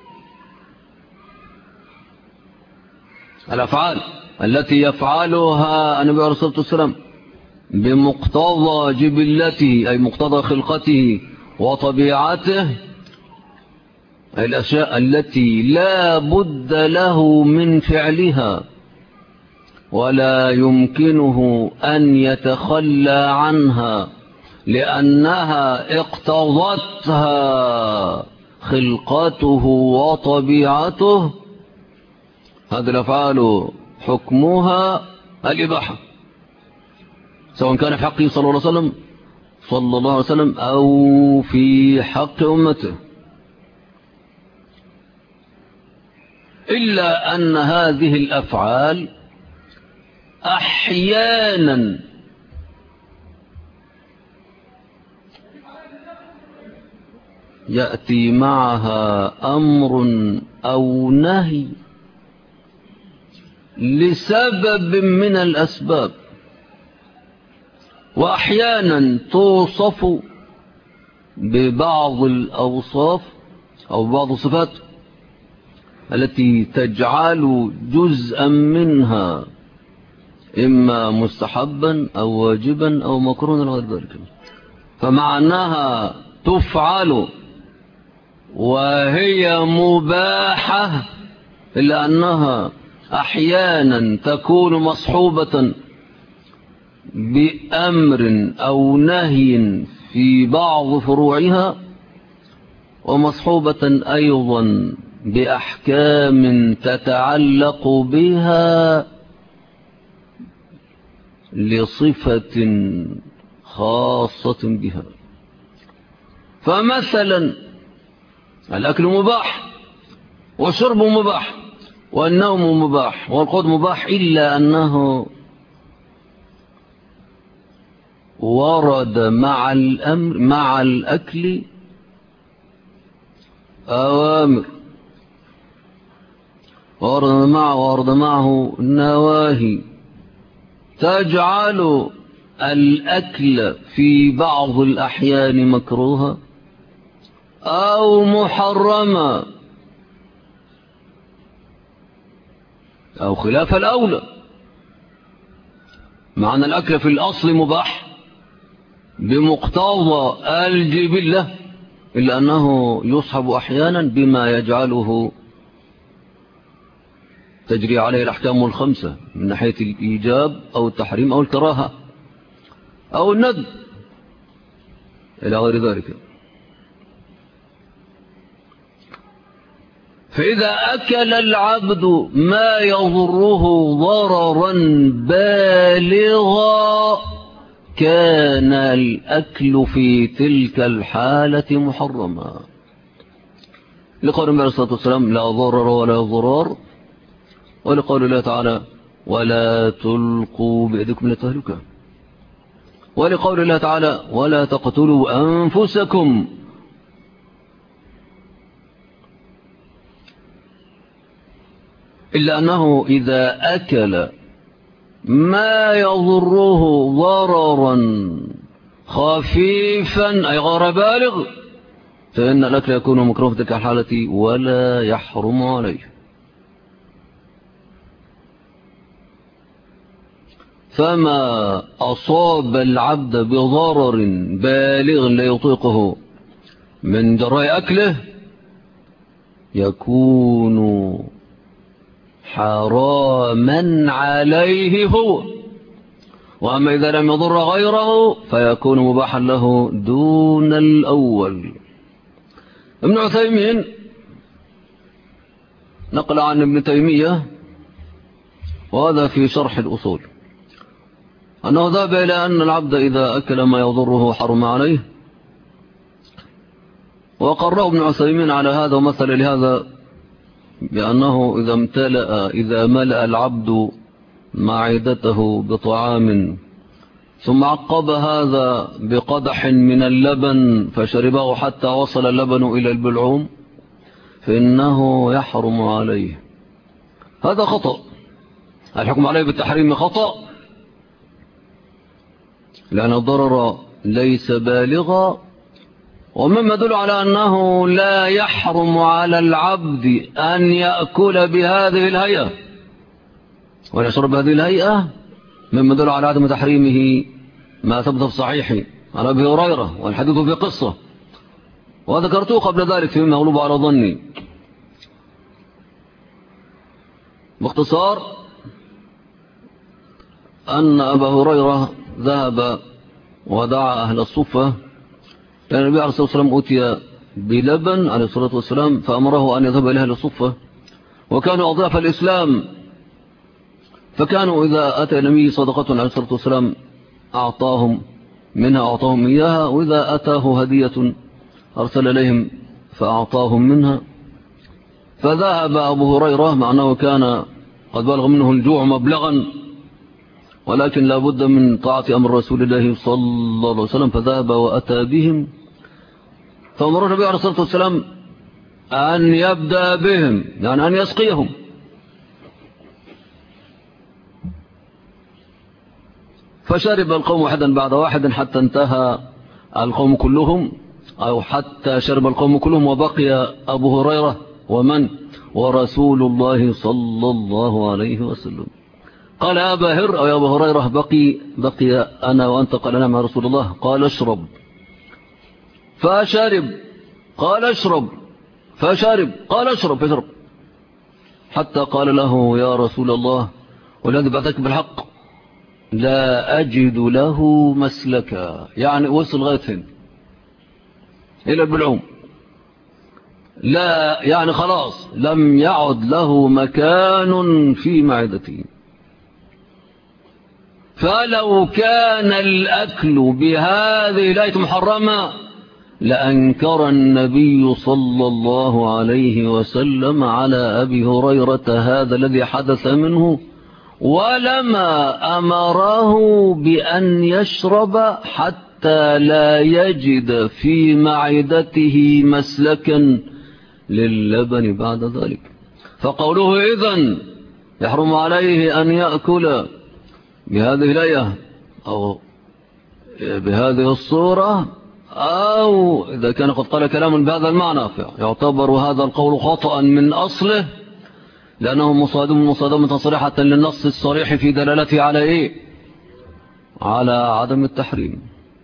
S1: الأفعال التي يفعلها النبي عليه الصلاة والسلام بمقتضى جبلته أي مقتضى خلقته وطبيعته، الأشياء التي لا بد له من فعلها ولا يمكنه أن يتخلى عنها لأنها اقتضتها خلقته وطبيعته، هذه الأفعال حكمها الإباحة، سواء كان في حقه صلى الله عليه وسلم أو في حق أمته، إلا أن هذه الأفعال أحيانا يأتي معها أمر أو نهي لسبب من الأسباب، وأحيانا توصف ببعض الأوصاف أو بعض الصفات التي تجعل جزءا منها إما مستحبا أو واجبا أو مكروها غير ذلك، فمع أنها تفعل وهي مباحة إلا أنها أحيانا تكون مصحوبة بأمر أو نهي في بعض فروعها، ومصحوبة أيضا بأحكام تتعلق بها لصفة خاصة بها. فمثلا الأكل مباح والشرب مباح والنوم مباح والقعود مباح، إلا أنه ورد مع الأمر مع الأكل أوامر، ورد معه نواهي تجعل الأكل في بعض الأحيان مكروها أو محرما أو خلاف الأولى، مع أن الأكل في الأصل مباح بمقتضى الجبلة، إلا أنه يصحب أحيانا بما يجعله تجري عليه الأحكام الخمسة من ناحية الإيجاب أو التحريم أو الكراهة أو الندب إلى غير ذلك. فإذا أكل العبد ما يضره ضررا بالغا كان الأكل في تلك الحالة محرما، لقول النبي صلى الله عليه وسلم لا ضرر ولا ضرار، ولقول الله تعالى ولا تلقوا بأيديكم إلى التهلكة، ولقول الله تعالى ولا تقتلوا أنفسكم. إلا أنه إذا أكل ما يضره ضررا خفيفا أي غير بالغ فإن الأكل يكون مكروه في تلك الحالة ولا يحرم عليه. فما أصاب العبد بضرر بالغ لا يطيقه من جراء أكله يكون حراما عليه هو، وأما إذا لم يضر غيره فيكون مباحا له دون الأول. ابن عثيمين نقل عن ابن تيمية وهذا في شرح الأصول أنه ذهب إلى أن العبد إذا أكل ما يضره حرم عليه، وقرأ ابن عثيمين على هذا ومثل لهذا بأنه إذا ملأ العبد معدته بطعام ثم عقب هذا بقدح من اللبن فشربه حتى وصل اللبن إلى البلعوم فإنه يحرم عليه. هذا خطأ، الحكم عليه بالتحريم خطأ، لأن الضرر ليس بالغا، ومما يدل على أنه لا يحرم على العبد أن يأكل بهذه الهيئة وأن يشرب بهذه الهيئة مما دل على عدم تحريمه ما ثبت في صحيح عن أبي هريرة، والحديث في قصة وذكرته قبل ذلك فيما يغلب على ظني. باختصار أن أبا هريرة ذهب ودعا أهل الصفة، لأن النبي عليه الصلاة والسلام أتي بلبن عليه الصلاة والسلام فأمره أن يذهب إلى أهل الصفة، وكانوا أضعاف الإسلام، فكانوا إذا أتى النبي صدقة عليه الصلاة والسلام أعطاهم منها أعطاهم إياها، وإذا أتاه هدية أرسل إليهم فأعطاهم منها. فذهب أبو هريرة مع أنه كان قد بلغ منه الجوع مبلغا، ولكن لا بد من طاعة أمر رسول الله صلى الله عليه وسلم، فذهب وأتى بهم، فأمر النبي عليه الصلاة والسلام أن يبدأ بهم، يعني أن يسقيهم. فشرب القوم واحدا بعد واحد حتى انتهى القوم كلهم، أو حتى شرب القوم كلهم، وبقي أبو هريرة ومن ورسول الله صلى الله عليه وسلم. قال يا أبا هر أو يا أبا هريرة بقي أنا وأنت. قال نعم يا رسول الله. قال اشرب. فشرب. قال اشرب. فشرب. قال اشرب. فشرب حتى قال له يا رسول الله والذي بعثك بالحق لا أجد له مسلكا، يعني وصل غاية إلى البلعوم، لا يعني خلاص لم يعد له مكان في معدته. فلو كان الأكل بهذه الآية محرمة لأنكر النبي صلى الله عليه وسلم على أبي هريرة هذا الذي حدث منه، ولما أمره بأن يشرب حتى لا يجد في معدته مسلكا للبن بعد ذلك. فقوله إذن يحرم عليه أن يأكل بهذه الآية أو بهذه الصورة، أو إذا كان قد قال كلام بهذا المعنى يعتبر هذا القول خطأ من أصله، لأنه مصادمة صريحة للنص الصريح في دلالته على إيه؟ على عدم التحريم.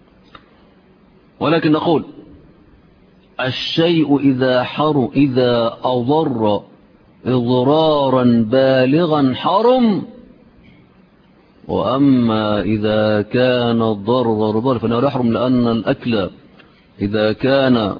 S1: ولكن نقول الشيء إذا أضر إضرارا بالغا حرم، وأما إذا كان الضرر ضرر فإنه لا يحرم، لأن الأكل إذا كان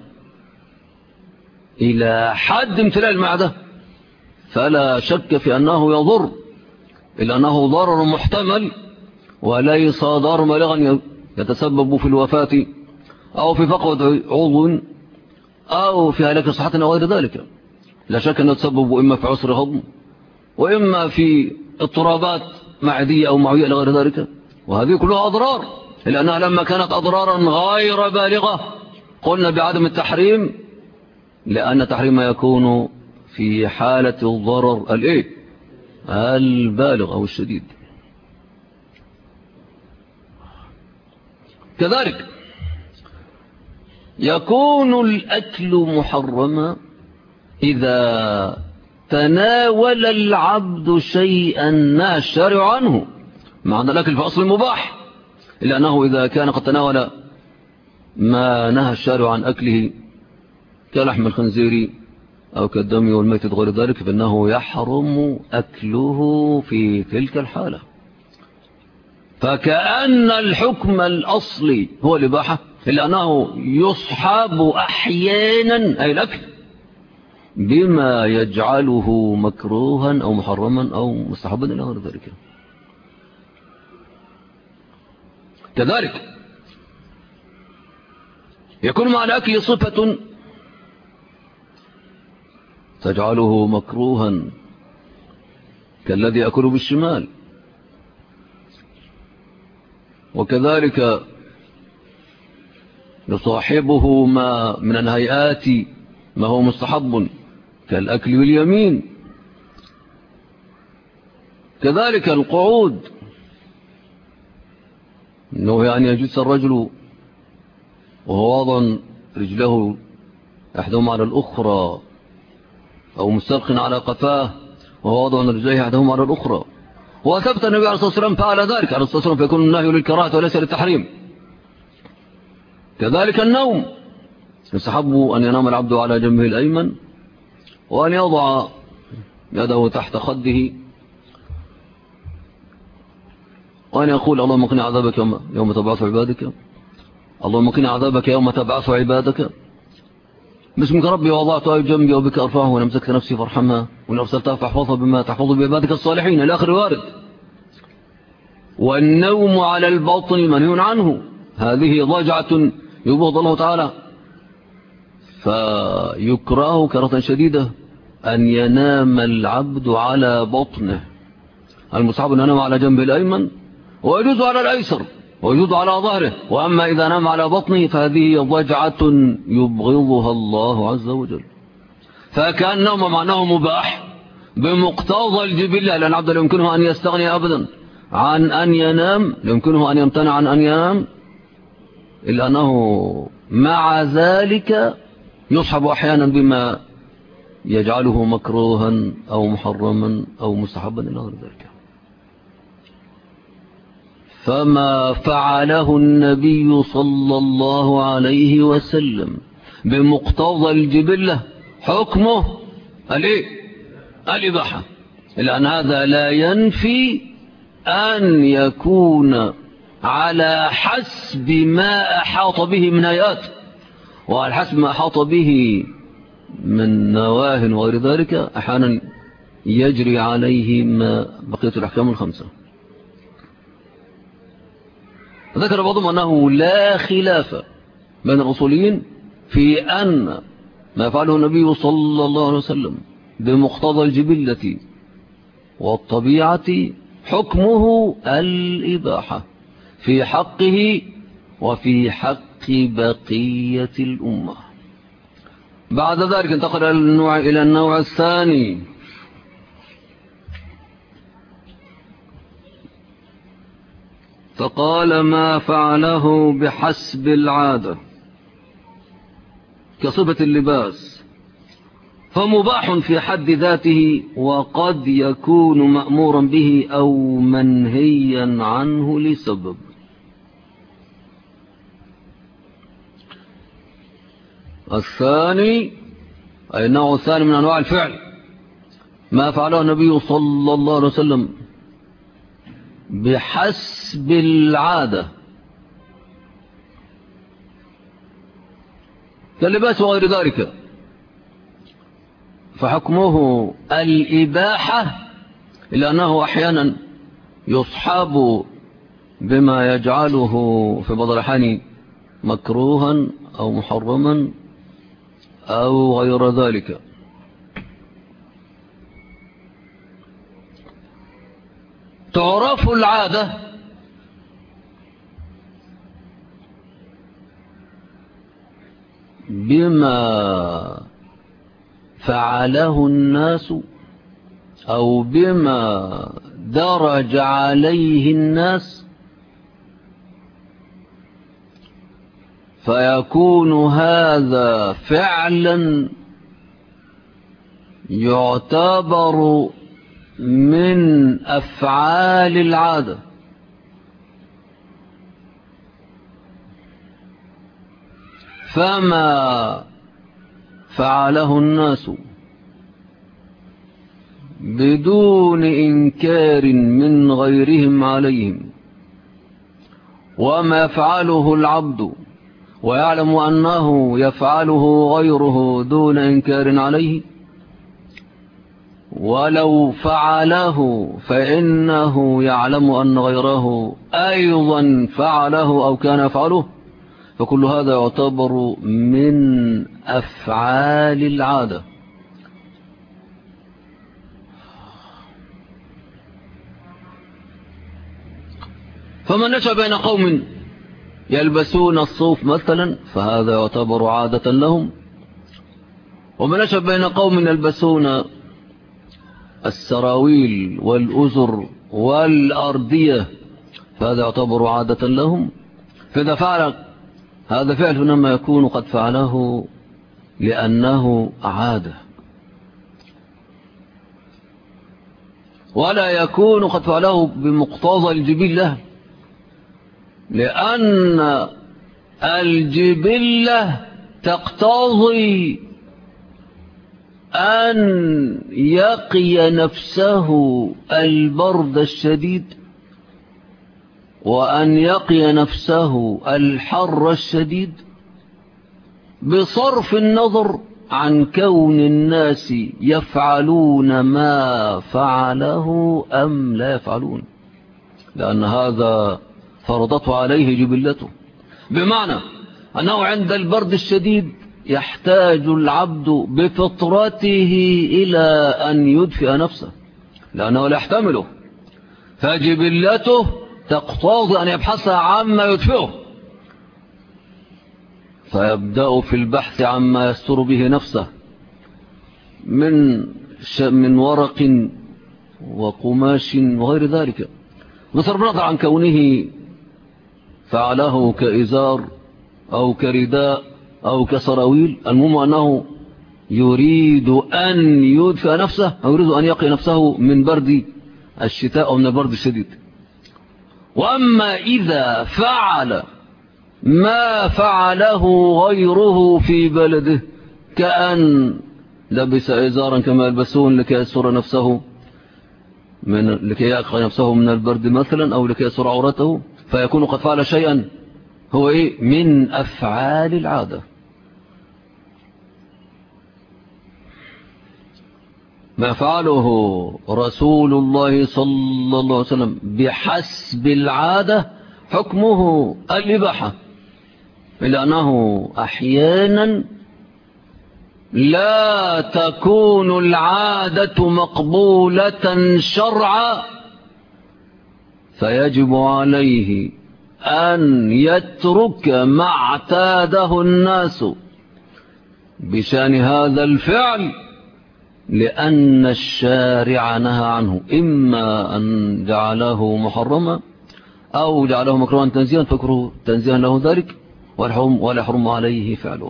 S1: إلى حد امتلاء المعدة فلا شك في أنه يضر، إلا أنه ضرر محتمل وليس ضرر بالغا يتسبب في الوفاة أو في فقد عضو أو في هلاك صحة أو غير ذلك. لا شك أنه يتسبب إما في عسر هضم وإما في اضطرابات معدية أو معوية إلى غير ذلك، وهذه كلها أضرار، لأنها لما كانت أضرارا غير بالغة قلنا بعدم التحريم، لأن التحريم يكون في حالة الضرر البالغ أو الشديد. كذلك يكون الأكل محرما إذا تناول العبد شيئا نهى الشارع عنه، معنى الأكل في أصل مباح، إلا أنه إذا كان قد تناول ما نهى الشارع عن أكله كلحم الخنزير أو كالدم والميت غير ذلك فإنه يحرم أكله في تلك الحالة. فكأن الحكم الأصلي هو الإباحة، إلا أنه يصحب أحيانا أي الأكل بما يجعله مكروها أو محرما أو مستحبا إلى غير ذلك. كذلك يكون مع الأكل صفة تجعله مكروها كالذي يأكل بالشمال، وكذلك يصاحبه ما من الهيئات ما هو مستحب كالأكل باليمين. كذلك القعود، إنه يعني يجلس الرجل وهو واضع رجله أحدهما على الأخرى، أو مستلق على قفاه وهو واضع رجليه أحدهما على الأخرى، وثبت النبي عليه الصلاة والسلام فعل ذلك عليه الصلاة والسلام، فيكون النهي للكراهة وليس للتحريم. كذلك النوم، يستحب أن ينام العبد على جنبه الأيمن وأن يضع يده تحت خده وأن يقول اللهم قنا عذابك يوم تبعث عبادك، اللهم قنا عذابك يوم تبعث عبادك، باسمك ربي وضعت أي جنبي وبك أرفعه، وإن أمسكت نفسي فارحمها، وإن أرسلتها فاحفظها بما تحفظ بعبادك الصالحين إلى آخر وارد. والنوم على البطن منهي عنه، هذه ضجعة يبغض الله تعالى، فيكره كرة شديدة أن ينام العبد على بطنه. المصحب أن ينام على جنب الأيمن، ويجوز على الأيسر، ويجوز على ظهره. وأما إذا نام على بطنه فهذه ضجعة يبغضها الله عز وجل. فكان نوم معناه مباح بمقتضى الجبلة، لأن العبد لا يمكنه أن يستغني أبدا عن أن ينام، لا يمكنه أن يمتنع عن أن ينام، إلا أنه مع ذلك يصحب أحيانا بما يجعله مكروها أو محرما أو مستحبا إلى غير ذلك. فما فعله النبي صلى الله عليه وسلم بمقتضى الجبلة حكمه الإباحة، لأن هذا لا ينفي أن يكون على حسب ما أحاط به من آيات، وعلى حسب ما أحاط به من نواه وغير ذلك أحيانا يجري عليه ما بقية الأحكام الخمسة. ذكر بعضهم أنه لا خلاف بين الأصوليين في أن ما فعله النبي صلى الله عليه وسلم بمقتضى الجبلة والطبيعة حكمه الإباحة في حقه وفي حق بقية الأمة. بعد ذلك انتقل إلى النوع الثاني، فقال ما فعله بحسب العادة كصفة اللباس فمباح في حد ذاته، وقد يكون مأمورا به أو منهيا عنه لسبب. الثاني أي النوع الثاني من أنواع الفعل ما فعله النبي صلى الله عليه وسلم بحسب العادة كاللباس وغير ذلك، فحكمه الإباحة، إلا أنه أحيانا يصحب بما يجعله في بعض الأحيان مكروها أو محرما أو غير ذلك. تعرف العادة بما فعله الناس أو بما درج عليه الناس، فيكون هذا فعلا يعتبر من أفعال العادة، فما فعله الناس بدون إنكار من غيرهم عليهم، وما يفعله العبد ويعلم أنه يفعله غيره دون إنكار عليه، ولو فعله فإنه يعلم أن غيره أيضا فعله أو كان يفعله، فكل هذا يعتبر من أفعال العادة. فمن نشأ بين قوم يلبسون الصوف مثلا فهذا يعتبر عادة لهم، ومن نشأ بين قوم يلبسون السراويل والأزر والأردية فهذا يعتبر عادة لهم. فإذا فعل هذا فعل إنما يكون قد فعله لأنه عادة. ولا يكون قد فعله بمقتضى الجبلة، لأن الجبلة تقتضي أن يقي نفسه البرد الشديد، وأن يقي نفسه الحر الشديد، بصرف النظر عن كون الناس يفعلون ما فعله أم لا يفعلون، لأن هذا فرضته عليه جبلته. بمعنى أنه عند البرد الشديد يحتاج العبد بفطرته إلى أن يدفئ نفسه، لأنه لا يحتمله، فجبلته تقتضي أن يبحث عما يدفئه، فيبدأ في البحث عما يستر به نفسه من ورق وقماش وغير ذلك، بصرف النظر عن كونه فعله كإزار أو كرداء أو كسراويل. المهم أنه يريد أن يدفئ نفسه أو يريد أن يقي نفسه من برد الشتاء أو من البرد الشديد. وأما إذا فعل ما فعله غيره في بلده، كأن لبس إزارا كما يلبسون لكي يستر نفسه لكي يقي نفسه من البرد مثلا، أو لكي يستر عورته، فيكون قد فعل شيئا هو من أفعال العادة. ما فعله رسول الله صلى الله عليه وسلم بحسب العادة حكمه الإباحة، إلا أنه أحيانا لا تكون العادة مقبولة شرعا، فيجب عليه أن يترك ما اعتاده الناس بشأن هذا الفعل، لأن الشارع نهى عنه، إما أن جعله محرما أو جعله مكروها تنزيها، فكره تنزيها له ذلك ولا يحرم عليه فعله.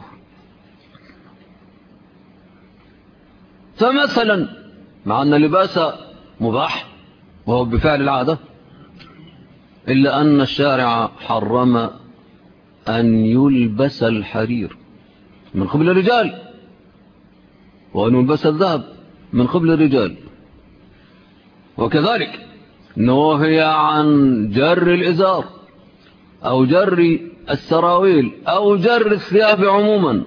S1: فمثلا مع أن اللباس مباح وهو بفعل العادة، إلا أن الشارع حرم أن يلبس الحرير من قبل الرجال، وأن يلبس الذهب من قبل الرجال، وكذلك نهي عن جر الإزار أو جر السراويل أو جر الثياب عموما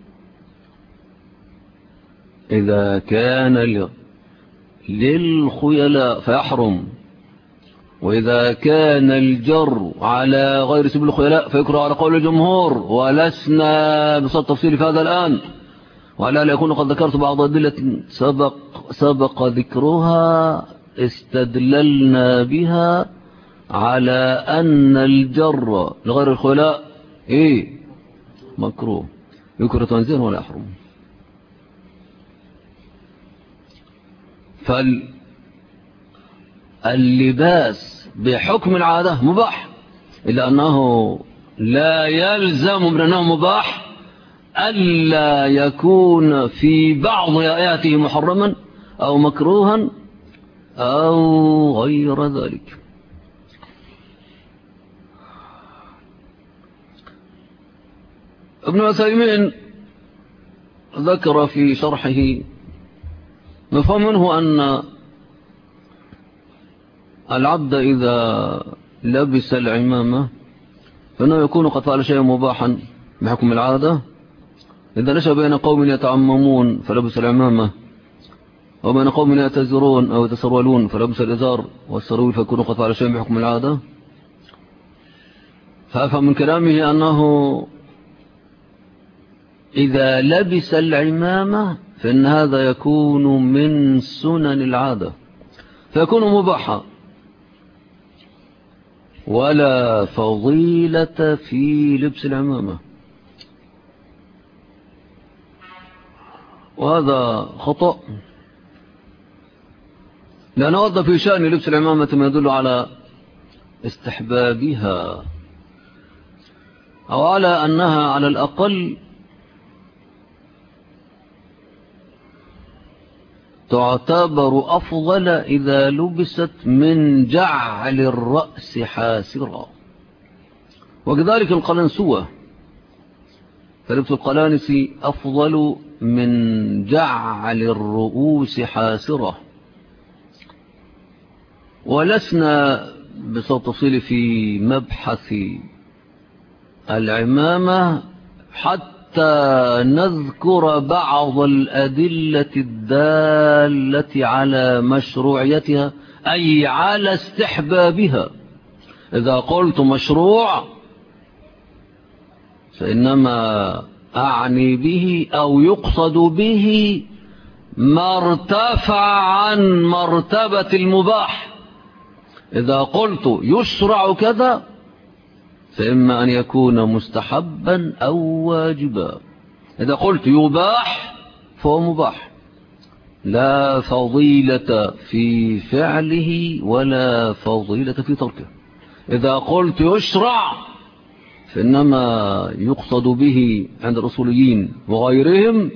S1: إذا كان للخيلاء فيحرم، وإذا كان الجر على غير سبيل الخيلاء فيكره على قول الجمهور، ولسنا بصدد تفصيل في هذا الآن، ولا يكون قد ذكرت بعض أدلة سبق ذكرها استدللنا بها على أن الجر لغير الخيلاء مكروه، يكره تنزيها ولا يحرم. فاللباس بحكم العادة مباح، إلا أنه لا يلزم من أنه مباح ألا يكون في بعض آياته محرما أو مكروها أو غير ذلك. ابن عثيمين ذكر في شرحه نفهم منه أن العبد إذا لبس العمامة فإنه يكون قد فعل شيئا مباحا بحكم العادة، إذا نشأ بين قوم يتعممون فلبس العمامة، وبين قوم يتزرون أو يتسرولون فلبس الإزار والسرويل فيكون قد فعل شيئا بحكم العادة. فأفهم من كلامه أنه إذا لبس العمامة فإن هذا يكون من سنن العادة فيكون مباحا، ولا فضيلة في لبس العمامة، وهذا خطأ، لأن ورد في شأن لبس العمامة ما يدل على استحبابها أو على أنها على الأقل تعتبر أفضل إذا لبست من جعل الرأس حاسرا. وكذلك القلنسوة، فلبس القلانس أفضل من جعل الرؤوس حاسرة. ولسنا بالتفصيل في مبحث العمامة حتى نذكر بعض الأدلة الدالة على مشروعيتها، أي على استحبابها. إذا قلت مشروع فإنما أعني به أو يقصد به ما ارتفع عن مرتبة المباح. إذا قلت يشرع كذا فإما أن يكون مستحبا أو واجبا. إذا قلت يباح فهو مباح، لا فضيلة في فعله ولا فضيلة في تركه. إذا قلت يشرع فإنما يقصد به عند الأصوليين وغيرهم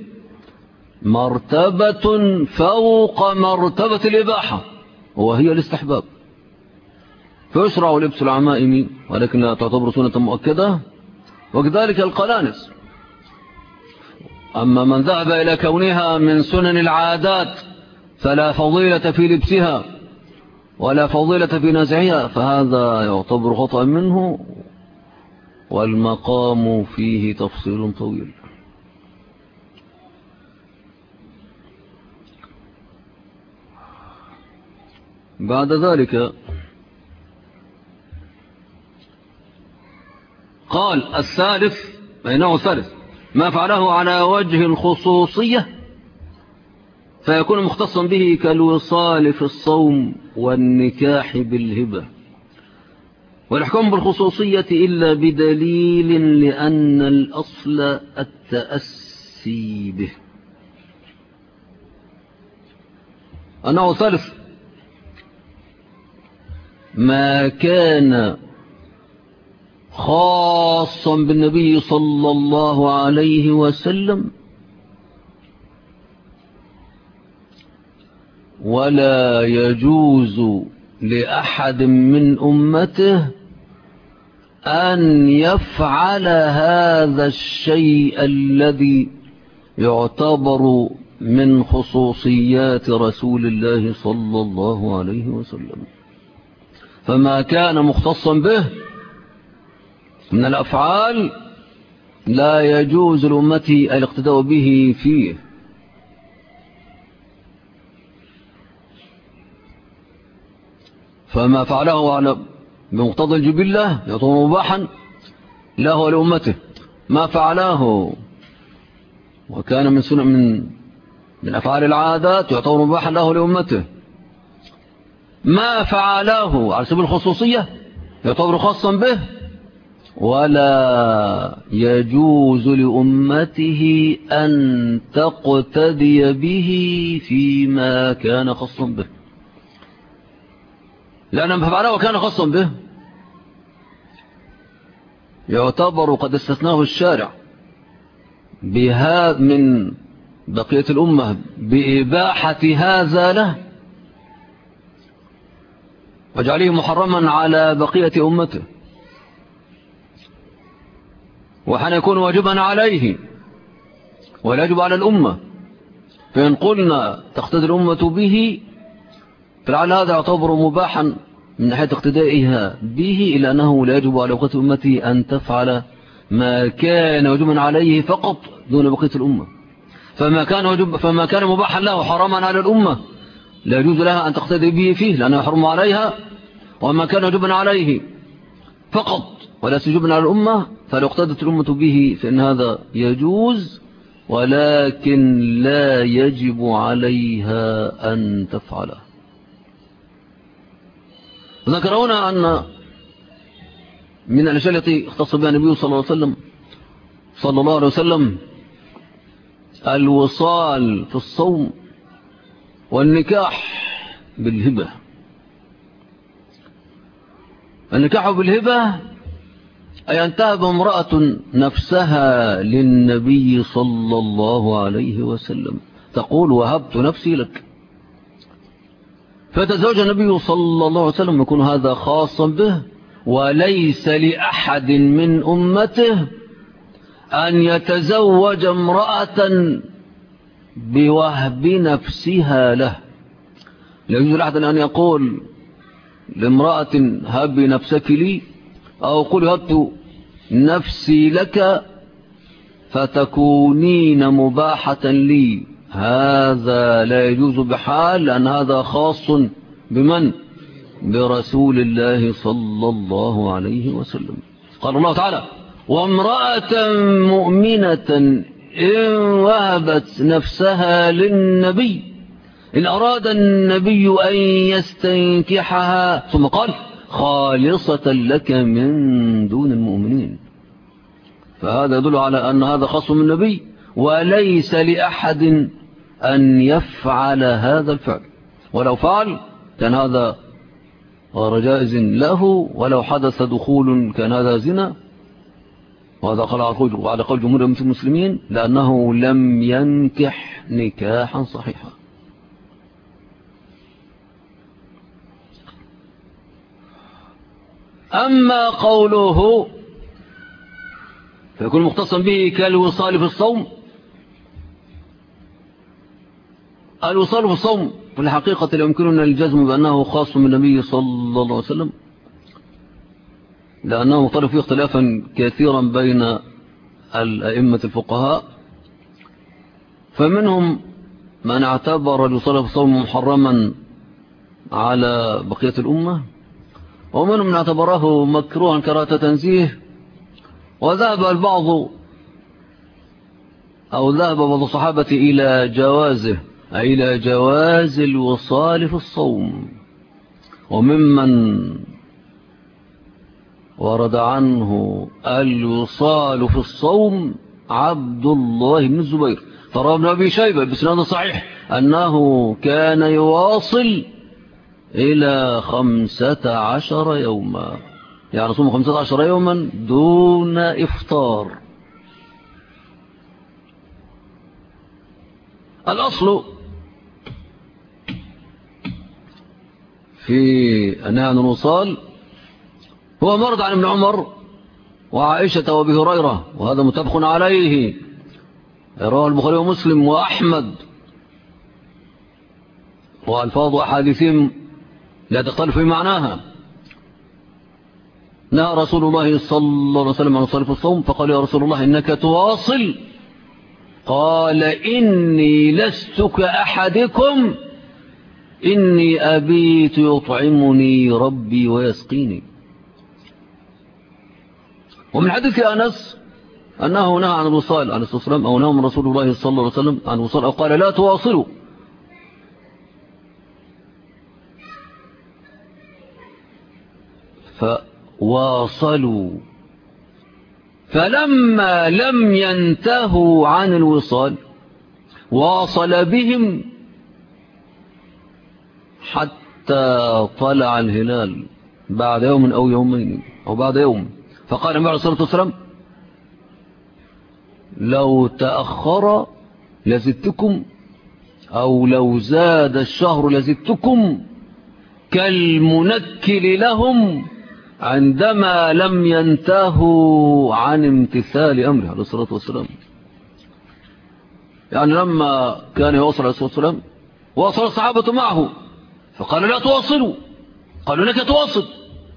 S1: مرتبة فوق مرتبة الإباحة، وهي الاستحباب. فيشرع لبس العمائم ولكن لا تعتبر سنة مؤكدة، وكذلك القلانس. أما من ذهب إلى كونها من سنن العادات فلا فضيلة في لبسها ولا فضيلة في نزعها، فهذا يعتبر خطأ منه، والمقام فيه تفصيل طويل. بعد ذلك قال الثالث، بينه الثالث ما فعله على وجه الخصوصية فيكون مختصا به كالوصال في الصوم والنكاح بالهبة. والحكم بالخصوصية إلا بدليل، لأن الأصل التأسي به. النوع الثالث ما كان خاصا بالنبي صلى الله عليه وسلم ولا يجوز لأحد من أمته أن يفعل هذا الشيء الذي يعتبر من خصوصيات رسول الله صلى الله عليه وسلم. فما كان مختصا به من الأفعال لا يجوز لأمتي الاقتداء به فيه. فما فعله على بمقتضى الجبلة يعتبر مباحا له ولأمته، ما فعله وكان من سنة من أفعال العادات يعتبر مباحا له ولأمته، ما فعله على سبيل الخصوصية يعتبر خاصا به، ولا يجوز لأمته أن تقتدي به فيما كان خاصا به، لأن ما فعله وكان خاصا به يعتبر قد استثناه الشارع بها من بقية الأمة بإباحة هذا له وجعله محرما على بقية أمته، وحين يكون واجبا عليه ولا يجب على الأمة. فإن قلنا تقتدي الأمة به فلعل هذا يعتبر مباحا من ناحية اقتدائها به، إلا أنه لا يجب على بقية أمتي أن تفعل ما كان واجبا عليه فقط دون بقية الأمة. فما كان مباحا له حراما على الأمة لا يجوز لها أن تقتدي به فيه لأنه يحرم عليها، وما كان واجبا عليه فقط ولا سجبا على الأمة فلو اقتدت الأمة به فإن هذا يجوز، ولكن لا يجب عليها أن تفعله. ذكرون أن من الأشياء التي اختص بها النبي صلى الله عليه وسلم الوصال في الصوم والنكاح بالهبة. النكاح بالهبة أي أن تهب امرأة نفسها للنبي صلى الله عليه وسلم، تقول وهبت نفسي لك، فتزوج النبي صلى الله عليه وسلم يكون هذا خاصا به، وليس لأحد من أمته أن يتزوج امرأة بوهب نفسها له. لا يجوز لأحد أن يقول لامرأة هبي نفسك لي، أو قل هبت نفسي لك فتكونين مباحة لي. هذا لا يجوز بحال، لأن هذا خاص بمن؟ برسول الله صلى الله عليه وسلم. قال الله تعالى: وامرأة مؤمنة إن وهبت نفسها للنبي إن أراد النبي أن يستنكحها، ثم قال: خالصة لك من دون المؤمنين. فهذا يدل على أن هذا خاص من النبي، وليس لأحد أن يفعل هذا الفعل، ولو فعل كان هذا غير جائز له، ولو حدث دخول كان هذا زنا، وهذا على قول جمهور المسلمين، لأنه لم ينكح نكاحا صحيحا. أما قوله فيكون مختصا به كالوصال في الصوم. الوصال في الصوم في الحقيقة لا يمكننا الجزم بأنه خاص من النبي صلى الله عليه وسلم، لأنه طلب فيه اختلافا كثيرا بين الأئمة الفقهاء، فمنهم من اعتبر الوصال في الصوم محرما على بقية الأمة، ومنهم من اعتبره مكروها كراهة تنزيه، وذهب البعض أو ذهب بعض الصحابة إلى جوازه، أي إلى جواز الوصال في الصوم. وممن ورد عنه الوصال في الصوم عبد الله بن الزبير، ترى ابن أبي شيبة بسناد صحيح أنه كان يواصل إلى 15 يوما، يعني صوم 15 يوما دون إفطار. الأصل في النهي عن الوصال هو مرد عن ابن عمر وعائشة وابي هريرة، وهذا متفق عليه، رواه البخاري ومسلم وأحمد، وألفاظ أحاديثهم لا تختلف في معناها. نهى رسول الله صلى الله عليه وسلم عن الوصال في الصوم، فقال: يا رسول الله إنك تواصل؟ قال: إني لست كأحدكم، إني أبيت يطعمني ربي ويسقيني. ومن حديث أنس أنه نهى عن الوصال عليه الصلاة والسلام، أو نهى من رسول الله صلى الله عليه وسلم عن الوصال، أو قال: لا تواصلوا. فواصلوا، فلما لم ينتهوا عن الوصال واصل بهم حتى طلع الهلال بعد يوم أو يومين أو بعد يوم، فقال النبي عليه الصلاة والسلام: لو تأخر لزدتكم، أو لو زاد الشهر لزدتكم، كالمنكل لهم عندما لم ينتهوا عن امتثال أمره عليه الصلاة والسلام. يعني لما كان يواصل عليه الصلاة والسلام واصل الصحابة معه، فقال: لا تواصلوا، قالوا: لك تواصل.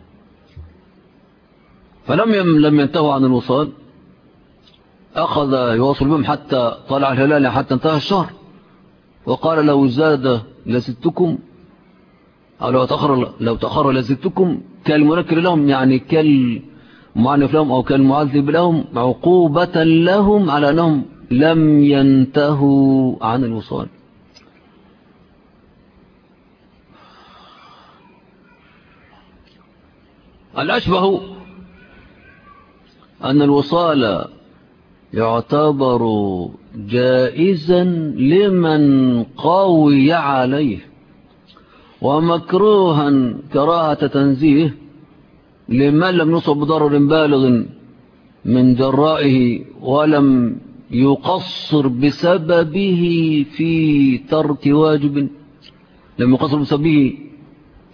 S1: فلم ينتهوا عن الوصال، أخذ يواصل بهم حتى طلع الهلال، حتى انتهى الشهر، وقال: لو زاد لزدتكم، أو لو تأخر لزدتكم، كالمنكر لهم، يعني كالمعنف لهم أو كالمعذب لهم، عقوبة لهم على أنهم لم ينتهوا عن الوصال. الأشبه أن الوصال يعتبر جائزا لمن قوي عليه، ومكروها كراهة تنزيه لمن لم يصب بضرر بالغ من جرائه ولم يقصر بسببه في ترك واجب، لم يقصر بسببه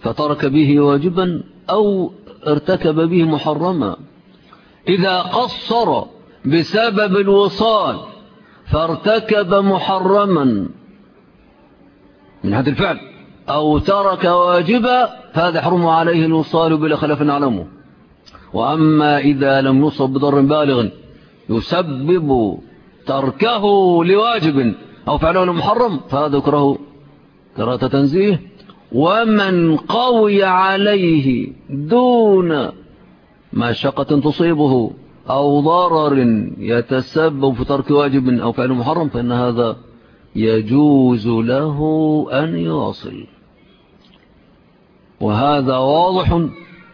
S1: فترك به واجبا أو ارتكب به محرما. إذا قصر بسبب الوصال فارتكب محرما من هذا الفعل أو ترك واجبا فهذا حرم عليه الوصال بلا خلاف نعلمه. وأما إذا لم يصب بضر بالغ يسبب تركه لواجب أو فعله لمحرم فهذا يكره كراهة تنزيه. ومن قوي عليه دون مشقة تصيبه أو ضرر يتسبب في ترك واجب أو فعل محرم فإن هذا يجوز له أن يواصل. وهذا واضح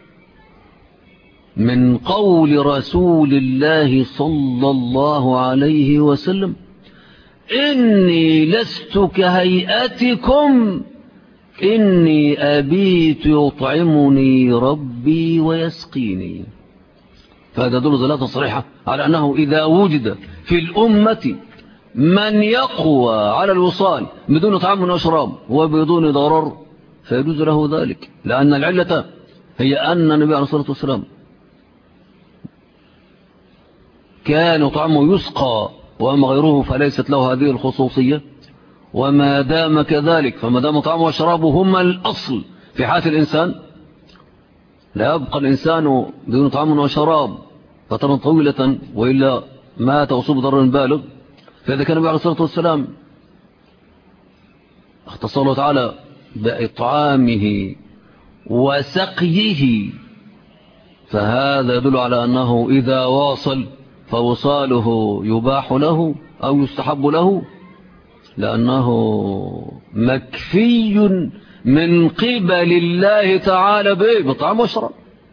S1: من قول رسول الله صلى الله عليه وسلم: إني لست كهيئتكم إني أبيت يطعمني ربي ويسقيني. فهذا يدل دلالة صريحة على أنه إذا وجد في الأمة من يقوى على الوصال بدون طعام وشراب وبدون ضرر فيجوز له ذلك، لأن العلة هي أن النبي عليه الصلاة والسلام كان طعامه يسقى وأما غيره فليست له هذه الخصوصية. وما دام كذلك فما دام طعامه وشرابه هما الأصل في حياة الإنسان لا يبقى الإنسان بدون طعام وشراب فترة طويلة وإلا مات وصوب ضرر بالغ. فإذا كان النبي عليه الصلاة والسلام اختص الله تعالى بإطعامه وسقيه فهذا يدل على أنه إذا واصل فوصاله يباح له أو يستحب له لأنه مكفي من قبل الله تعالى بطعام وشراب.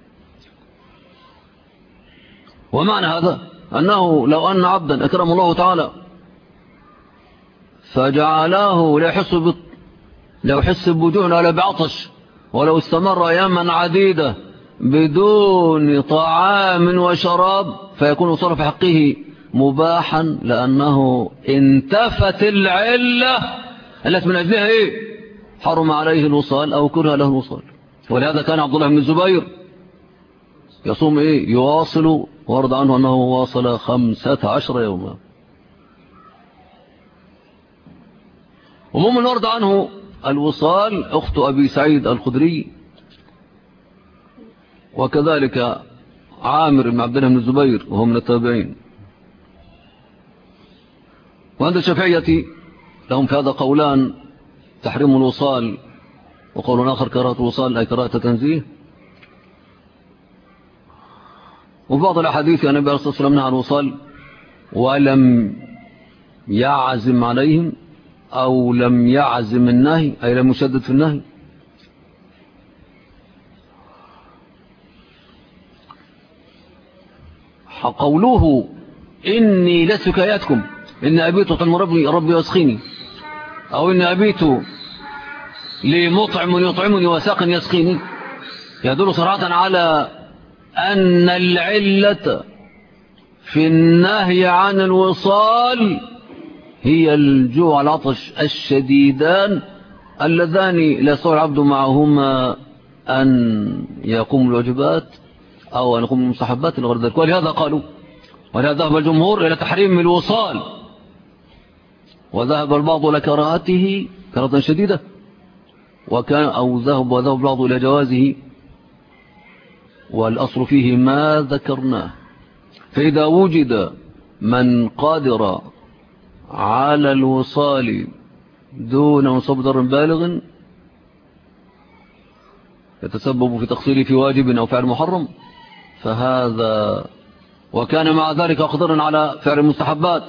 S1: ومعنى هذا أنه لو أن عبدا أكرم الله تعالى فجعله لا يحس بوجوع ولا بعطش ولو استمر أياما عديدة بدون طعام وشراب فيكون وصول في حقه مباحا لأنه انتفت العلة التي من أجلها حرم عليه الوصال أو كره له الوصال. ولهذا كان عبد الله بن الزبير يصوم يواصل ورد عنه أنه واصل 15 يوما. وممن ورد عنه الوصال أخت أبي سعيد الخدري وكذلك عامر بن عبد الله بن الزبير وهو من التابعين. وعند الشافعية لهم في هذا قولان: تحريم الوصال وقول آخر كراهة الوصال أي كراهة تنزيه. وفي بعض الأحاديث النبي عليه الصلاة والسلام نهى عن الوصال ولم يعزم عليهم أو لم يعزم النهي أي لم يشدد في النهي. قوله إني لست كاياتكم إن أبيت طعم ربي ويسقيني أو إن أبيت لمطعم يطعمني وساق يسقيني يدل صراحة على أن العلة في النهي عن الوصال هي الجوع والعطش الشديدان اللذان لا يستطيع العبد معهما أن يقوم الواجبات أو أن يقوم المستحبات لغير ذلك. ولهذا قالوا ولهذا ذهب الجمهور إلى تحريم الوصال وذهب البعض إلى كراهته كراهة شديدة وذهب البعض إلى جوازه والأصل فيه ما ذكرناه. فإذا وجد من قادر على الوصال دون مصاب ضرر بالغ يتسبب في تقصيره في واجب أو فعل محرم فهذا وكان مع ذلك قادرا على فعل المستحبات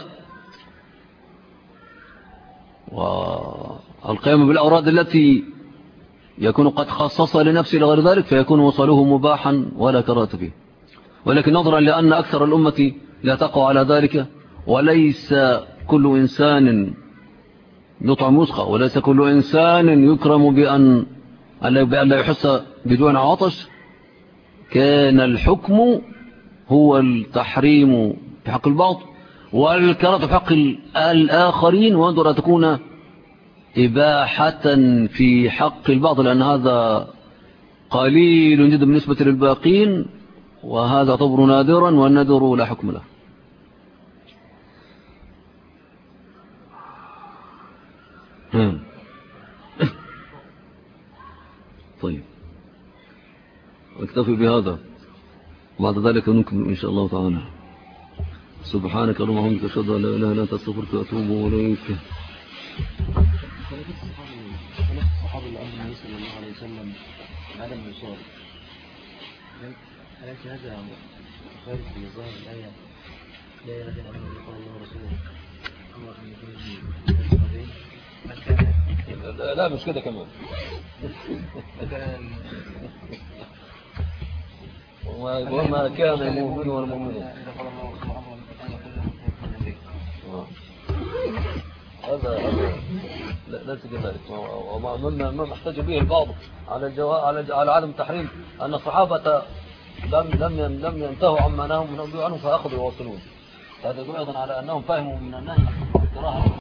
S1: والقيام بالأوراد التي يكون قد خصصها لنفسه لغير ذلك فيكون وصله مباحا ولا كراهة فيه. ولكن نظرا لأن أكثر الأمة لا تقع على ذلك وليس كل إنسان يطعم يسقى وليس كل إنسان يكرم بأن لا يحس بدون عطش كان الحكم هو التحريم في حق البعض والكراهة في حق الآخرين وانظر أن تكون إباحة في حق البعض لأن هذا قليل جدا بالنسبة للباقين، وهذا يعتبر نادرا، والنادر لا حكم له. طيب، اكتفي بهذا، بعد ذلك نكمل إن شاء الله تعالى. سبحانك اللهم وبحمدك أشهد أن لا إله إلا أنت أستغفرك وأتوب إليك.
S2: الصحابة اللي أمر النبي صلى الله عليه وسلم عدم الوصال، أليس هذا مخالف لظاهر الآية لا إله إلا الله قال الله ورسوله أمر أن يكون
S1: لا مش كده كمان. وما كان المؤمن والمؤمنون هذا ليس كذلك. وما محتاج به البعض على عدم تحريم أن الصحابة لم ينتهوا عما نهوا عنه فأخذوا يواصلون. هذا يدل أيضا على أنهم فهموا من النهي الكراهة.